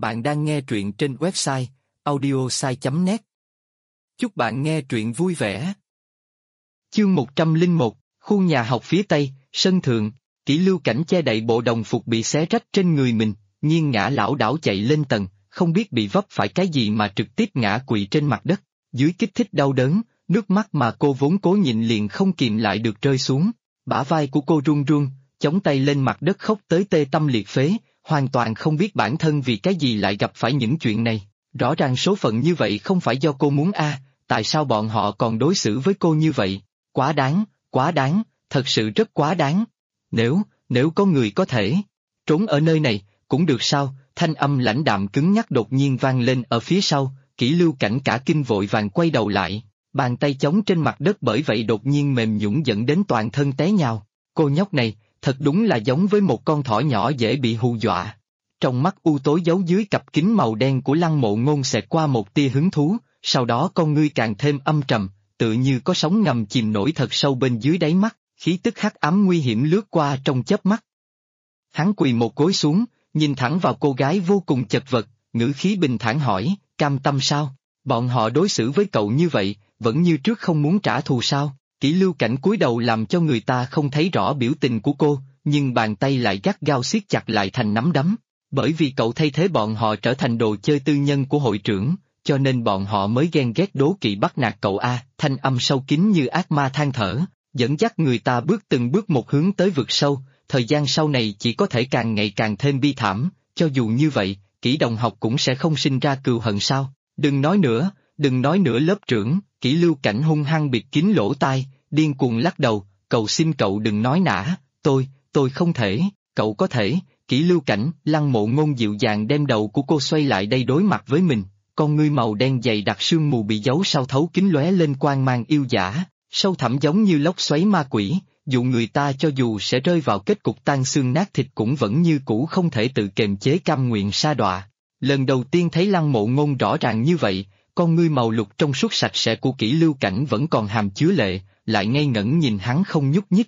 Bạn đang nghe truyện trên website audiosai.net. Chúc bạn nghe truyện vui vẻ. Chương 101, khu nhà học phía tây, sân thượng, Kỷ Lưu Cảnh che đậy bộ đồng phục bị xé rách trên người mình, nghiêng ngã lảo đảo chạy lên tầng, không biết bị vấp phải cái gì mà trực tiếp ngã quỵ trên mặt đất. Dưới kích thích đau đớn, nước mắt mà cô vốn cố nhịn liền không kìm lại được rơi xuống. Bả vai của cô run run, chống tay lên mặt đất khóc tới tê tâm liệt phế, hoàn toàn không biết bản thân vì cái gì lại gặp phải những chuyện này. Rõ ràng số phận như vậy không phải do cô muốn tại sao bọn họ còn đối xử với cô như vậy? Quá đáng, thật sự rất quá đáng. Nếu có người có thể trốn ở nơi này, cũng được sao? Thanh âm lãnh đạm cứng nhắc đột nhiên vang lên ở phía sau. Kỷ Lưu Cảnh cả kinh vội vàng quay đầu lại, bàn tay chống trên mặt đất bởi vậy đột nhiên mềm nhũn dẫn đến toàn thân té nhào. Cô nhóc này, thật đúng là giống với một con thỏ nhỏ dễ bị hù dọa. Trong mắt u tối giấu dưới cặp kính màu đen của Lăng Mộ Ngôn xẹt qua một tia hứng thú, sau đó con ngươi càng thêm âm trầm, tự như có sóng ngầm chìm nổi thật sâu bên dưới đáy mắt, khí tức hắc ám nguy hiểm lướt qua trong chớp mắt. Hắn quỳ một gối xuống, nhìn thẳng vào cô gái vô cùng chật vật, ngữ khí bình thản hỏi, cam tâm sao? Bọn họ đối xử với cậu như vậy, vẫn như trước không muốn trả thù sao? Kỷ Lưu Cảnh cúi đầu làm cho người ta không thấy rõ biểu tình của cô, nhưng bàn tay lại gắt gao siết chặt lại thành nắm đấm. Bởi vì cậu thay thế bọn họ trở thành đồ chơi tư nhân của hội trưởng, cho nên bọn họ mới ghen ghét đố kỵ bắt nạt cậu thanh âm sâu kín như ác ma than thở, dẫn dắt người ta bước từng bước một hướng tới vực sâu, thời gian sau này chỉ có thể càng ngày càng thêm bi thảm, cho dù như vậy, Kỷ đồng học cũng sẽ không sinh ra cừu hận sao? Đừng nói nữa lớp trưởng. Kỷ Lưu Cảnh hung hăng bịt kín lỗ tai, điên cuồng lắc đầu, cầu xin cậu đừng nói nã, tôi không thể, cậu có thể. Kỷ Lưu Cảnh, Lăng Mộ Ngôn dịu dàng đem đầu của cô xoay lại đây đối mặt với mình, con ngươi màu đen dày đặc sương mù bị giấu sau thấu kính lóe lên quang mang yêu dã, sâu thẳm giống như lốc xoáy ma quỷ, dụ người ta cho dù sẽ rơi vào kết cục tan xương nát thịt cũng vẫn như cũ không thể tự kiềm chế cam nguyện sa đọa. Lần đầu tiên thấy Lăng Mộ Ngôn rõ ràng như vậy, con ngươi màu lục trong suốt sạch sẽ của Kỷ Lưu Cảnh vẫn còn hàm chứa lệ, lại ngây ngẩn nhìn hắn không nhúc nhích,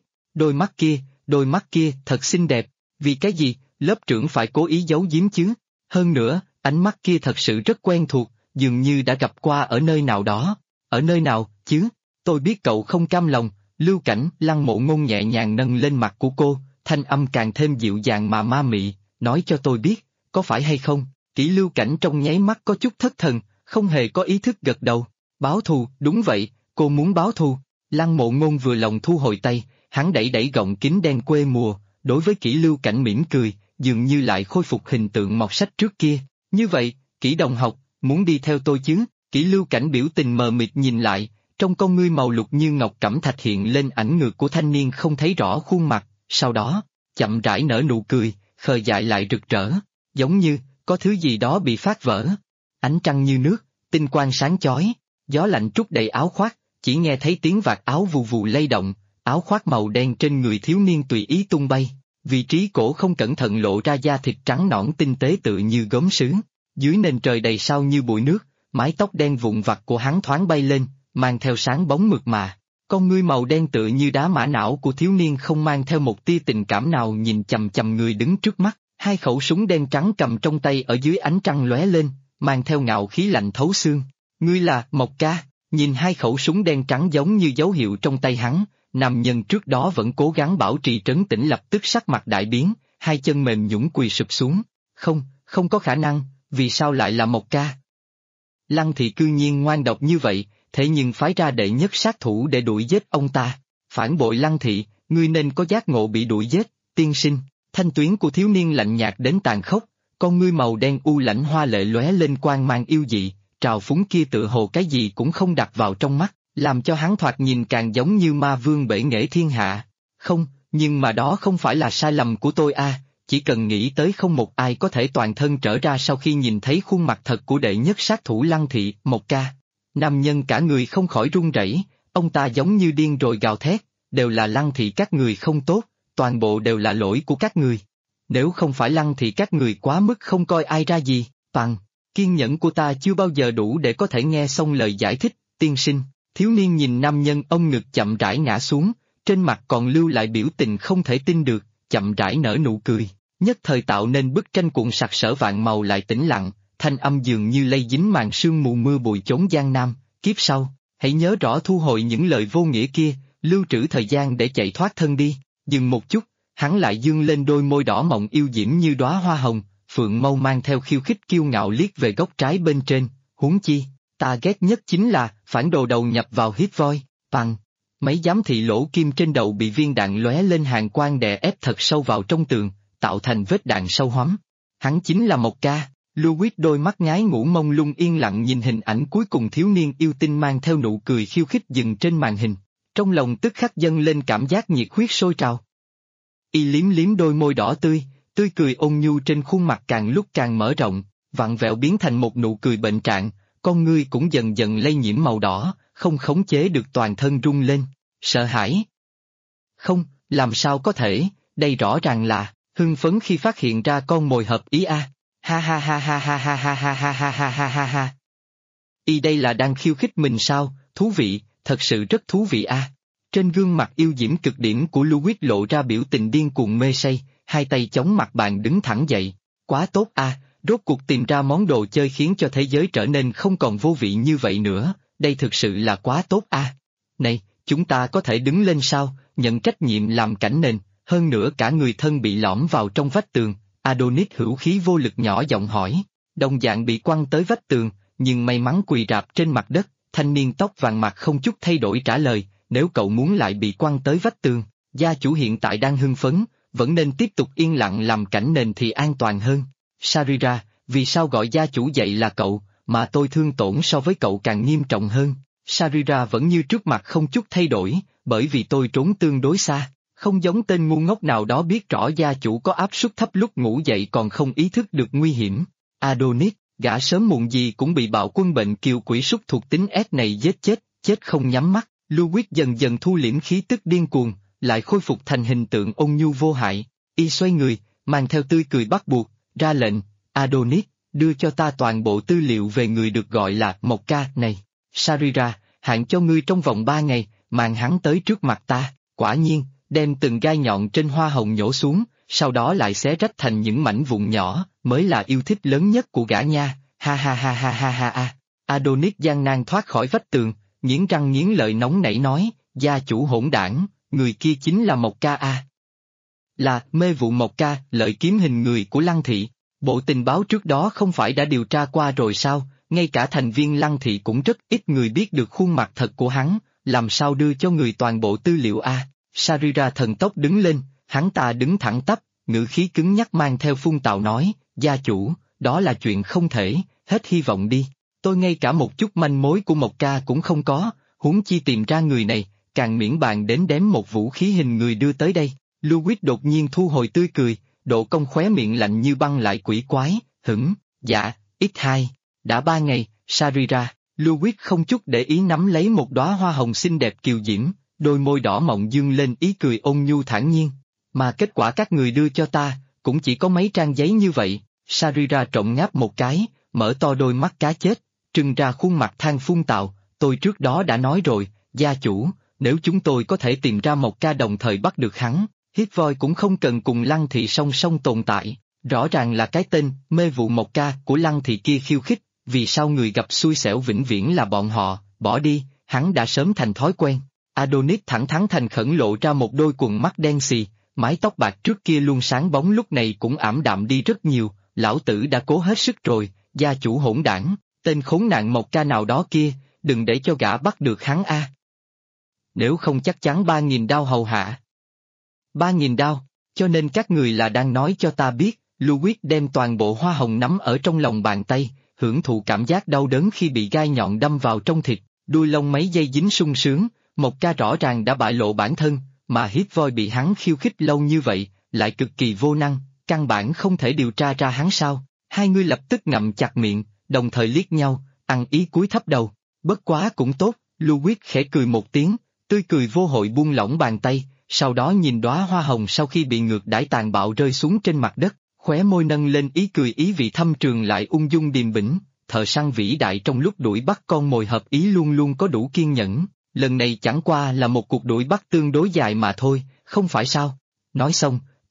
đôi mắt kia thật xinh đẹp, vì cái gì, lớp trưởng phải cố ý giấu giếm chứ? Hơn nữa, ánh mắt kia thật sự rất quen thuộc, dường như đã gặp qua ở nơi nào đó. Ở nơi nào, chứ? Tôi biết cậu không cam lòng. Lưu Cảnh, Lăng Mộ Ngôn nhẹ nhàng nâng lên mặt của cô, thanh âm càng thêm dịu dàng mà ma mị, nói cho tôi biết, có phải hay không? Kỷ Lưu Cảnh trong nháy mắt có chút thất thần, không hề có ý thức gật đầu. Báo thù, đúng vậy, cô muốn báo thù. Lăng Mộ Ngôn vừa lòng thu hồi tay, hắn đẩy gọng kính đen quê mùa, đối với Kỷ Lưu Cảnh mỉm cười, dường như lại khôi phục hình tượng mọt sách trước kia. Như vậy, Kỷ đồng học, muốn đi theo tôi chứ? Kỷ Lưu Cảnh biểu tình mờ mịt nhìn lại, trong con ngươi màu lục như ngọc cẩm thạch hiện lên ảnh ngược của thanh niên không thấy rõ khuôn mặt, sau đó, chậm rãi nở nụ cười, khờ dại lại rực rỡ, giống như, có thứ gì đó bị phát vỡ. Ánh trăng như nước, tinh quang sáng chói, gió lạnh trút đầy áo khoác, chỉ nghe thấy tiếng vạt áo vù vù lay động, áo khoác màu đen trên người thiếu niên tùy ý tung bay, vị trí cổ không cẩn thận lộ ra da thịt trắng nõn tinh tế tựa như gốm sứ, dưới nền trời đầy sao như bụi nước, mái tóc đen vụn vặt của hắn thoáng bay lên, mang theo sáng bóng mượt mà. Con ngươi màu đen tựa như đá mã não của thiếu niên không mang theo một tia tình cảm nào nhìn chằm chằm người đứng trước mắt, hai khẩu súng đen trắng cầm trong tay ở dưới ánh trăng lóe lên, mang theo ngạo khí lạnh thấu xương. Ngươi là Mộc Ca? Nhìn hai khẩu súng đen trắng giống như dấu hiệu trong tay hắn, nam nhân trước đó vẫn cố gắng bảo trì trấn tĩnh lập tức sắc mặt đại biến, hai chân mềm nhũn quỳ sụp xuống. Không có khả năng, vì sao lại là Mộc Ca? Lăng thị cư nhiên ngoan độc như vậy, thế nhưng phái ra đệ nhất sát thủ để đuổi giết ông ta. Phản bội Lăng thị, ngươi nên có giác ngộ bị đuổi giết, tiên sinh. Thanh tuyến của thiếu niên lạnh nhạt đến tàn khốc, con ngươi màu đen u lãnh hoa lệ lóe lên quang mang yêu dị, trào phúng kia tựa hồ cái gì cũng không đặt vào trong mắt, làm cho hắn thoạt nhìn càng giống như ma vương bể nghệ thiên hạ. Không, nhưng mà đó không phải là sai lầm của tôi chỉ cần nghĩ tới không một ai có thể toàn thân trở ra sau khi nhìn thấy khuôn mặt thật của đệ nhất sát thủ Lăng thị, Mộc Ca. Nam nhân cả người không khỏi run rẩy, ông ta giống như điên rồi gào thét, đều là Lăng thị các người không tốt, toàn bộ đều là lỗi của các người. Nếu không phải Lăng thị các người quá mức không coi ai ra gì, kiên nhẫn của ta chưa bao giờ đủ để có thể nghe xong lời giải thích, tiên sinh. Thiếu niên nhìn nam nhân ông ngực chậm rãi ngã xuống, trên mặt còn lưu lại biểu tình không thể tin được, chậm rãi nở nụ cười, nhất thời tạo nên bức tranh cuộn sặc sỡ vạn màu lại tĩnh lặng, thanh âm dường như lây dính màn sương mù mưa bụi chốn Giang Nam, kiếp sau, hãy nhớ rõ thu hồi những lời vô nghĩa kia, lưu trữ thời gian để chạy thoát thân đi. Dừng một chút, hắn lại dương lên đôi môi đỏ mọng yêu diễm như đóa hoa hồng, phượng mâu mang theo khiêu khích kiêu ngạo liếc về góc trái bên trên, huống chi, ta ghét nhất chính là phản đồ đầu nhập vào hít voi, bằng. Mấy giám thị lỗ kim trên đầu bị viên đạn lóe lên hàng quang đè ép thật sâu vào trong tường, tạo thành vết đạn sâu hoắm. Hắn chính là Mộc Ca. Louis đôi mắt ngái ngủ mông lung yên lặng nhìn hình ảnh cuối cùng thiếu niên yêu tinh mang theo nụ cười khiêu khích dừng trên màn hình. Trong lòng tức khắc dâng lên cảm giác nhiệt huyết sôi trào. Y liếm liếm đôi môi đỏ tươi, tươi cười ôn nhu trên khuôn mặt càng lúc càng mở rộng, vặn vẹo biến thành một nụ cười bệnh trạng, con ngươi cũng dần dần lây nhiễm màu đỏ, không khống chế được toàn thân rung lên, sợ hãi. Không, làm sao có thể, đây rõ ràng là hưng phấn khi phát hiện ra con mồi hợp ý a. Ha ha ha ha ha ha ha ha ha ha ha ha ha ha. Y đây là đang khiêu khích mình sao, thú vị, thật sự rất thú vị a. Trên gương mặt yêu diễm cực điểm của Louis lộ ra biểu tình điên cuồng mê say, hai tay chống mặt bàn đứng thẳng dậy. Quá tốt a, rốt cuộc tìm ra món đồ chơi khiến cho thế giới trở nên không còn vô vị như vậy nữa, đây thực sự là quá tốt a. Này, chúng ta có thể đứng lên sao, nhận trách nhiệm làm cảnh nền, hơn nữa cả người thân bị lõm vào trong vách tường. Adonis hữu khí vô lực nhỏ giọng hỏi, đồng dạng bị quăng tới vách tường, nhưng may mắn quỳ rạp trên mặt đất, thanh niên tóc vàng mặt không chút thay đổi trả lời, nếu cậu muốn lại bị quăng tới vách tường, gia chủ hiện tại đang hưng phấn, vẫn nên tiếp tục yên lặng làm cảnh nền thì an toàn hơn. Sarira, vì sao gọi gia chủ dậy là cậu, mà tôi thương tổn so với cậu càng nghiêm trọng hơn? Sarira vẫn như trước mặt không chút thay đổi, bởi vì tôi trốn tương đối xa. Không giống tên ngu ngốc nào đó biết rõ gia chủ có áp suất thấp lúc ngủ dậy còn không ý thức được nguy hiểm. Adonis, gã sớm muộn gì cũng bị bạo quân bệnh kiều quỷ súc thuộc tính S này giết chết, chết không nhắm mắt. Louis dần dần thu liễm khí tức điên cuồng, lại khôi phục thành hình tượng ôn nhu vô hại. Y xoay người, mang theo tươi cười bắt buộc, ra lệnh, Adonis, đưa cho ta toàn bộ tư liệu về người được gọi là Mộc Ca này. Sarira, hạn cho ngươi trong vòng 3 ngày, mang hắn tới trước mặt ta, quả nhiên. Đem từng gai nhọn trên hoa hồng nhổ xuống, sau đó lại xé rách thành những mảnh vụn nhỏ, mới là yêu thích lớn nhất của gã nha, ha ha ha ha ha ha ha. Adonis gian nan thoát khỏi vách tường, nghiến răng nghiến lợi nóng nảy nói, gia chủ hỗn đảng, người kia chính là Mộc Ca a. Là, mê vụ Mộc Ca, lợi kiếm hình người của Lăng Thị. Bộ tình báo trước đó không phải đã điều tra qua rồi sao, ngay cả thành viên Lăng Thị cũng rất ít người biết được khuôn mặt thật của hắn, làm sao đưa cho người toàn bộ tư liệu a. Sarira thần tốc đứng lên, hắn ta đứng thẳng tắp, ngữ khí cứng nhắc mang theo phun tào nói, gia chủ, đó là chuyện không thể, hết hy vọng đi, tôi ngay cả một chút manh mối của Mộc Ca cũng không có, huống chi tìm ra người này, càng miễn bàn đến đếm một vũ khí hình người đưa tới đây. Louis đột nhiên thu hồi tươi cười, độ cong khóe miệng lạnh như băng lại quỷ quái, dạ, X2, đã 3 ngày, Sarira. Louis không chút để ý nắm lấy một đóa hoa hồng xinh đẹp kiều diễm. Đôi môi đỏ mọng dương lên ý cười ôn nhu thản nhiên. Mà kết quả các người đưa cho ta, cũng chỉ có mấy trang giấy như vậy. Sarira trộm ngáp một cái, mở to đôi mắt cá chết, trưng ra khuôn mặt than phun tào, tôi trước đó đã nói rồi, gia chủ, nếu chúng tôi có thể tìm ra Mộc Ca đồng thời bắt được hắn, Hít Voi cũng không cần cùng Lăng Thị song song tồn tại, rõ ràng là cái tên, mê vụ Mộc Ca của Lăng Thị kia khiêu khích, vì sao người gặp xui xẻo vĩnh viễn là bọn họ, bỏ đi, hắn đã sớm thành thói quen. Adonis thẳng thắn thành khẩn lộ ra một đôi quần mắt đen xì, mái tóc bạc trước kia luôn sáng bóng lúc này cũng ảm đạm đi rất nhiều, lão tử đã cố hết sức rồi, gia chủ hỗn đảng, tên khốn nạn Mộc Ca nào đó kia, đừng để cho gã bắt được hắn a. Nếu không chắc chắn 3.000 đao hầu hạ. 3.000 đao, cho nên các người là đang nói cho ta biết, Louis đem toàn bộ hoa hồng nắm ở trong lòng bàn tay, hưởng thụ cảm giác đau đớn khi bị gai nhọn đâm vào trong thịt, đuôi lông mấy giây dính sung sướng. Mộc Ca rõ ràng đã bại lộ bản thân, mà Hít Voi bị hắn khiêu khích lâu như vậy, lại cực kỳ vô năng, căn bản không thể điều tra ra hắn sao. Hai người lập tức ngậm chặt miệng, đồng thời liếc nhau, ăn ý cúi thấp đầu. Bất quá cũng tốt, Louis khẽ cười một tiếng, tươi cười vô hội buông lỏng bàn tay, sau đó nhìn đóa hoa hồng sau khi bị ngược đãi tàn bạo rơi xuống trên mặt đất, khóe môi nâng lên ý cười ý vị thâm trường lại ung dung điềm bỉnh. Thợ săn vĩ đại trong lúc đuổi bắt con mồi hợp ý luôn luôn có đủ kiên nhẫn. Lần này chẳng qua là một cuộc đuổi bắt tương đối dài mà thôi, không phải sao? Nói xong,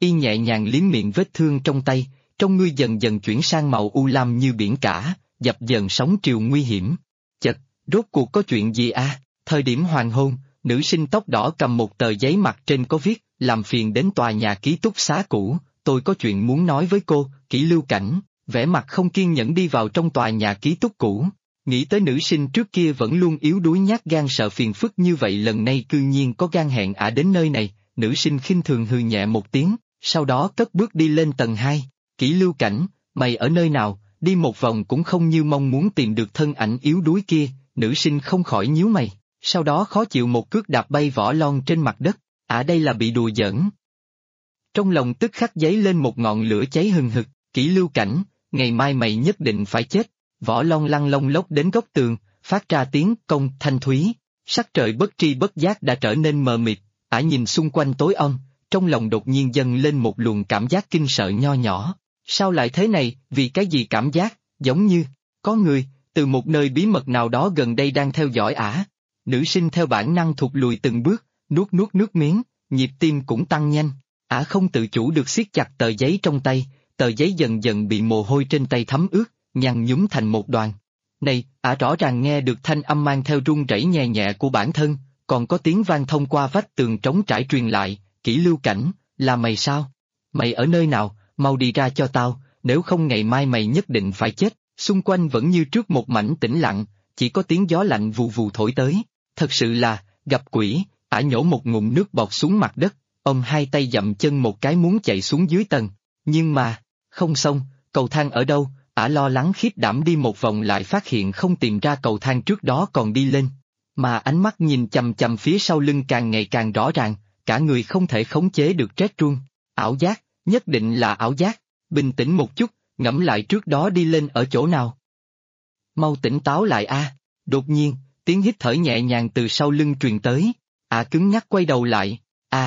y nhẹ nhàng liếm miệng vết thương trong tay, trong ngươi dần dần chuyển sang màu u lam như biển cả, dập dờn sóng triều nguy hiểm. Chật, rốt cuộc có chuyện gì à? Thời điểm hoàng hôn, nữ sinh tóc đỏ cầm một tờ giấy mặt trên có viết, làm phiền đến tòa nhà ký túc xá cũ, tôi có chuyện muốn nói với cô. Kỷ Lưu Cảnh, vẻ mặt không kiên nhẫn đi vào trong tòa nhà ký túc cũ. Nghĩ tới nữ sinh trước kia vẫn luôn yếu đuối nhát gan sợ phiền phức như vậy, lần này cư nhiên có gan hẹn đến nơi này, nữ sinh khinh thường hừ nhẹ một tiếng, sau đó cất bước đi lên tầng 2. Kỷ Lưu Cảnh, mày ở nơi nào? Đi một vòng cũng không như mong muốn tìm được thân ảnh yếu đuối kia, nữ sinh không khỏi nhíu mày, sau đó khó chịu một cước đạp bay Võ Lon trên mặt đất, đây là bị đùa giỡn. Trong lòng tức khắc dấy lên một ngọn lửa cháy hừng hực, Kỷ Lưu Cảnh, ngày mai mày nhất định phải chết. Võ Lon lăn lông lốc đến góc tường, phát ra tiếng công thanh thúy, sắc trời bất tri bất giác đã trở nên mờ mịt, nhìn xung quanh tối om, trong lòng đột nhiên dâng lên một luồng cảm giác kinh sợ nho nhỏ. Sao lại thế này? Vì cái gì cảm giác, giống như, có người, từ một nơi bí mật nào đó gần đây đang theo dõi Nữ sinh theo bản năng thụt lùi từng bước, nuốt nước miếng, nhịp tim cũng tăng nhanh. Không tự chủ được siết chặt tờ giấy trong tay, tờ giấy dần dần bị mồ hôi trên tay thấm ướt, nhăn nhúm thành một đoàn. Này, rõ ràng nghe được thanh âm mang theo run rẩy nhẹ nhẹ của bản thân, còn có tiếng vang thông qua vách tường trống trải truyền lại, Kỷ Lưu Cảnh, là mày sao? Mày ở nơi nào? Mau đi ra cho tao, nếu không ngày mai mày nhất định phải chết. Xung quanh vẫn như trước một mảnh tĩnh lặng, chỉ có tiếng gió lạnh vù vù thổi tới. Thật sự là, gặp quỷ, nhổ một ngụm nước bọt xuống mặt đất, ôm hai tay dậm chân một cái muốn chạy xuống dưới tầng. Nhưng mà, không xong, cầu thang ở đâu? Lo lắng khiếp đảm đi một vòng lại phát hiện không tìm ra cầu thang trước đó còn đi lên. Mà ánh mắt nhìn chằm chằm phía sau lưng càng ngày càng rõ ràng, cả người không thể khống chế được rét run. Ảo giác, nhất định là ảo giác. Bình tĩnh một chút, ngẫm lại trước đó đi lên ở chỗ nào. Mau tỉnh táo lại Đột nhiên, tiếng hít thở nhẹ nhàng từ sau lưng truyền tới. Cứng nhắc quay đầu lại.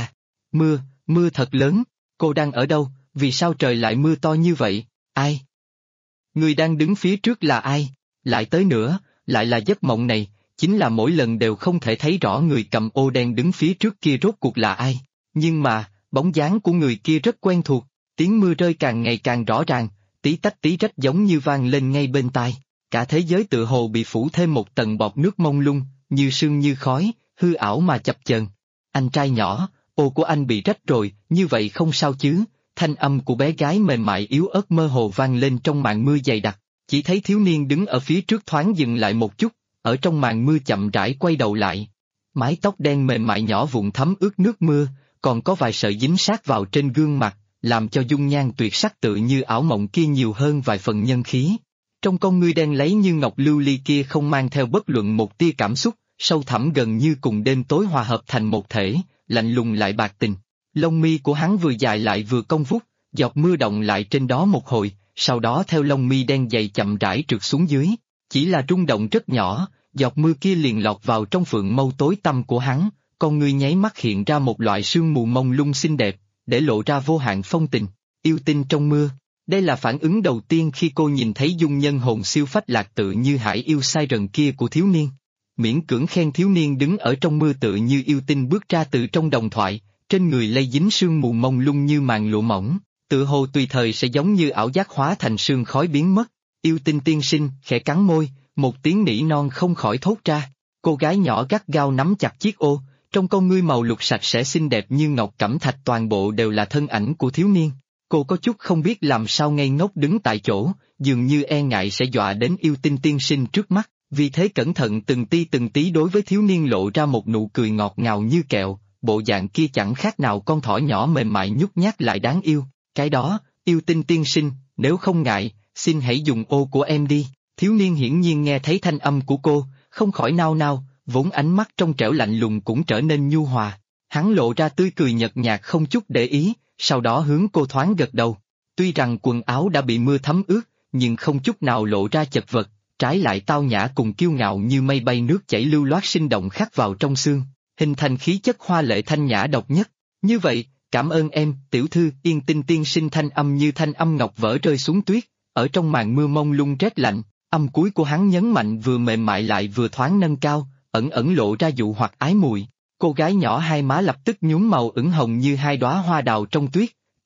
Mưa thật lớn. Cô đang ở đâu? Vì sao trời lại mưa to như vậy? Ai? Người đang đứng phía trước là ai? Lại tới nữa, lại là giấc mộng này, chính là mỗi lần đều không thể thấy rõ người cầm ô đen đứng phía trước kia rốt cuộc là ai. Nhưng mà, bóng dáng của người kia rất quen thuộc, tiếng mưa rơi càng ngày càng rõ ràng, tí tách tí rách giống như vang lên ngay bên tai. Cả thế giới tựa hồ bị phủ thêm một tầng bọt nước mông lung, như sương như khói, hư ảo mà chập chờn. Anh trai nhỏ, ô của anh bị rách rồi, như vậy không sao chứ? Thanh âm của bé gái mềm mại yếu ớt mơ hồ vang lên trong màn mưa dày đặc, chỉ thấy thiếu niên đứng ở phía trước thoáng dừng lại một chút, ở trong màn mưa chậm rãi quay đầu lại. Mái tóc đen mềm mại nhỏ vụn thấm ướt nước mưa, còn có vài sợi dính sát vào trên gương mặt, làm cho dung nhan tuyệt sắc tự như ảo mộng kia nhiều hơn vài phần nhân khí. Trong con ngươi đen lấy như ngọc lưu ly kia không mang theo bất luận một tia cảm xúc, sâu thẳm gần như cùng đêm tối hòa hợp thành một thể, lạnh lùng lại bạc tình. Lông mi của hắn vừa dài lại vừa cong vút, giọt mưa động lại trên đó một hồi, sau đó theo lông mi đen dày chậm rãi trượt xuống dưới. Chỉ là rung động rất nhỏ, giọt mưa kia liền lọt vào trong phượng mâu tối tăm của hắn, con ngươi nháy mắt hiện ra một loại sương mù mông lung xinh đẹp, để lộ ra vô hạn phong tình, yêu tinh trong mưa. Đây là phản ứng đầu tiên khi cô nhìn thấy dung nhân hồn siêu phách lạc tự như hải yêu sai rần kia của thiếu niên. Miễn cưỡng khen thiếu niên đứng ở trong mưa tự như yêu tinh bước ra từ trong đồng thoại, trên người lây dính sương mù mông lung như màn lụa mỏng, tựa hồ tùy thời sẽ giống như ảo giác hóa thành sương khói biến mất. Yêu tinh tiên sinh, khẽ cắn môi, một tiếng nỉ non không khỏi thốt ra. Cô gái nhỏ gắt gao nắm chặt chiếc ô, trong con ngươi màu lục sạch sẽ xinh đẹp như ngọc cẩm thạch toàn bộ đều là thân ảnh của thiếu niên. Cô có chút không biết làm sao ngây ngốc đứng tại chỗ, dường như e ngại sẽ dọa đến yêu tinh tiên sinh trước mắt, vì thế cẩn thận từng tí đối với thiếu niên lộ ra một nụ cười ngọt ngào như kẹo, bộ dạng kia chẳng khác nào con thỏ nhỏ mềm mại nhút nhát lại đáng yêu. Cái đó, yêu tinh tiên sinh, nếu không ngại, xin hãy dùng ô của em đi. Thiếu niên hiển nhiên nghe thấy thanh âm của cô, không khỏi nao nao, vốn ánh mắt trong trẻo lạnh lùng cũng trở nên nhu hòa. Hắn lộ ra tươi cười nhợt nhạt không chút để ý, sau đó hướng cô thoáng gật đầu. Tuy rằng quần áo đã bị mưa thấm ướt, nhưng không chút nào lộ ra chật vật, trái lại tao nhã cùng kiêu ngạo như mây bay nước chảy lưu loát sinh động khắc vào trong xương, hình thành khí chất hoa lệ thanh nhã độc nhất. Như vậy, cảm ơn em, tiểu thư. Yên tinh tiên sinh thanh âm như thanh âm ngọc vỡ rơi xuống tuyết, ở trong màn mưa mông lung rét lạnh, âm cuối của hắn nhấn mạnh vừa mềm mại lại vừa thoáng nâng cao, ẩn ẩn lộ ra dụ hoặc ái mùi. Cô gái nhỏ hai má lập tức nhuốm màu ửng hồng như hai đóa hoa đào trong tuyết,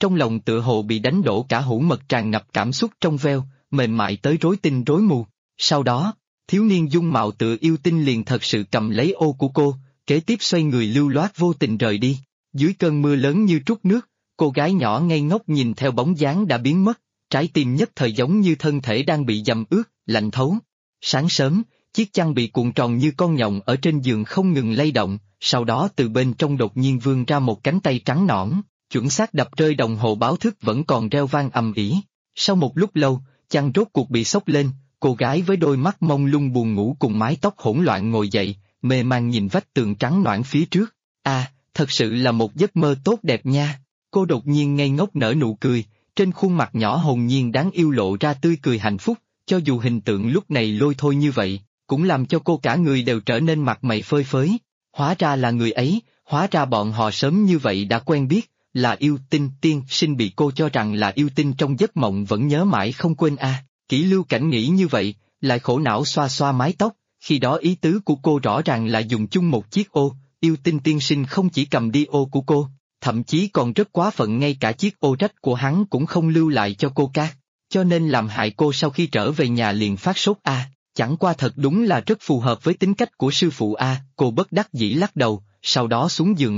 trong lòng tựa hồ bị đánh đổ cả hũ mật tràn ngập cảm xúc trong veo, mềm mại tới rối tinh rối mù. Sau đó, thiếu niên dung mạo tựa yêu tinh liền thật sự cầm lấy ô của cô, kế tiếp xoay người lưu loát vô tình rời đi. Dưới cơn mưa lớn như trút nước, cô gái nhỏ ngây ngốc nhìn theo bóng dáng đã biến mất, trái tim nhất thời giống như thân thể đang bị dầm ướt, lạnh thấu. Sáng sớm, chiếc chăn bị cuộn tròn như con nhộng ở trên giường không ngừng lay động, sau đó từ bên trong đột nhiên vươn ra một cánh tay trắng nõn, chuẩn xác đập rơi đồng hồ báo thức vẫn còn reo vang ầm ĩ. Sau một lúc lâu, chăn rốt cuộc bị xốc lên, cô gái với đôi mắt mông lung buồn ngủ cùng mái tóc hỗn loạn ngồi dậy, mê man nhìn vách tường trắng nõn phía trước. Thật sự là một giấc mơ tốt đẹp nha. Cô đột nhiên ngây ngốc nở nụ cười, trên khuôn mặt nhỏ hồn nhiên đáng yêu lộ ra tươi cười hạnh phúc, cho dù hình tượng lúc này lôi thôi như vậy, cũng làm cho cô cả người đều trở nên mặt mày phơi phới. Hóa ra là người ấy, hóa ra bọn họ sớm như vậy đã quen biết, là yêu tinh tiên sinh bị cô cho rằng là yêu tinh trong giấc mộng vẫn nhớ mãi không quên Kỷ Lưu Cảnh nghĩ như vậy, lại khổ não xoa xoa mái tóc, khi đó ý tứ của cô rõ ràng là dùng chung một chiếc ô, yêu tinh tiên sinh không chỉ cầm đi ô của cô, thậm chí còn rất quá phận ngay cả chiếc ô rách của hắn cũng không lưu lại cho cô cát, cho nên làm hại cô sau khi trở về nhà liền phát sốt chẳng qua thật đúng là rất phù hợp với tính cách của sư phụ cô bất đắc dĩ lắc đầu, sau đó xuống giường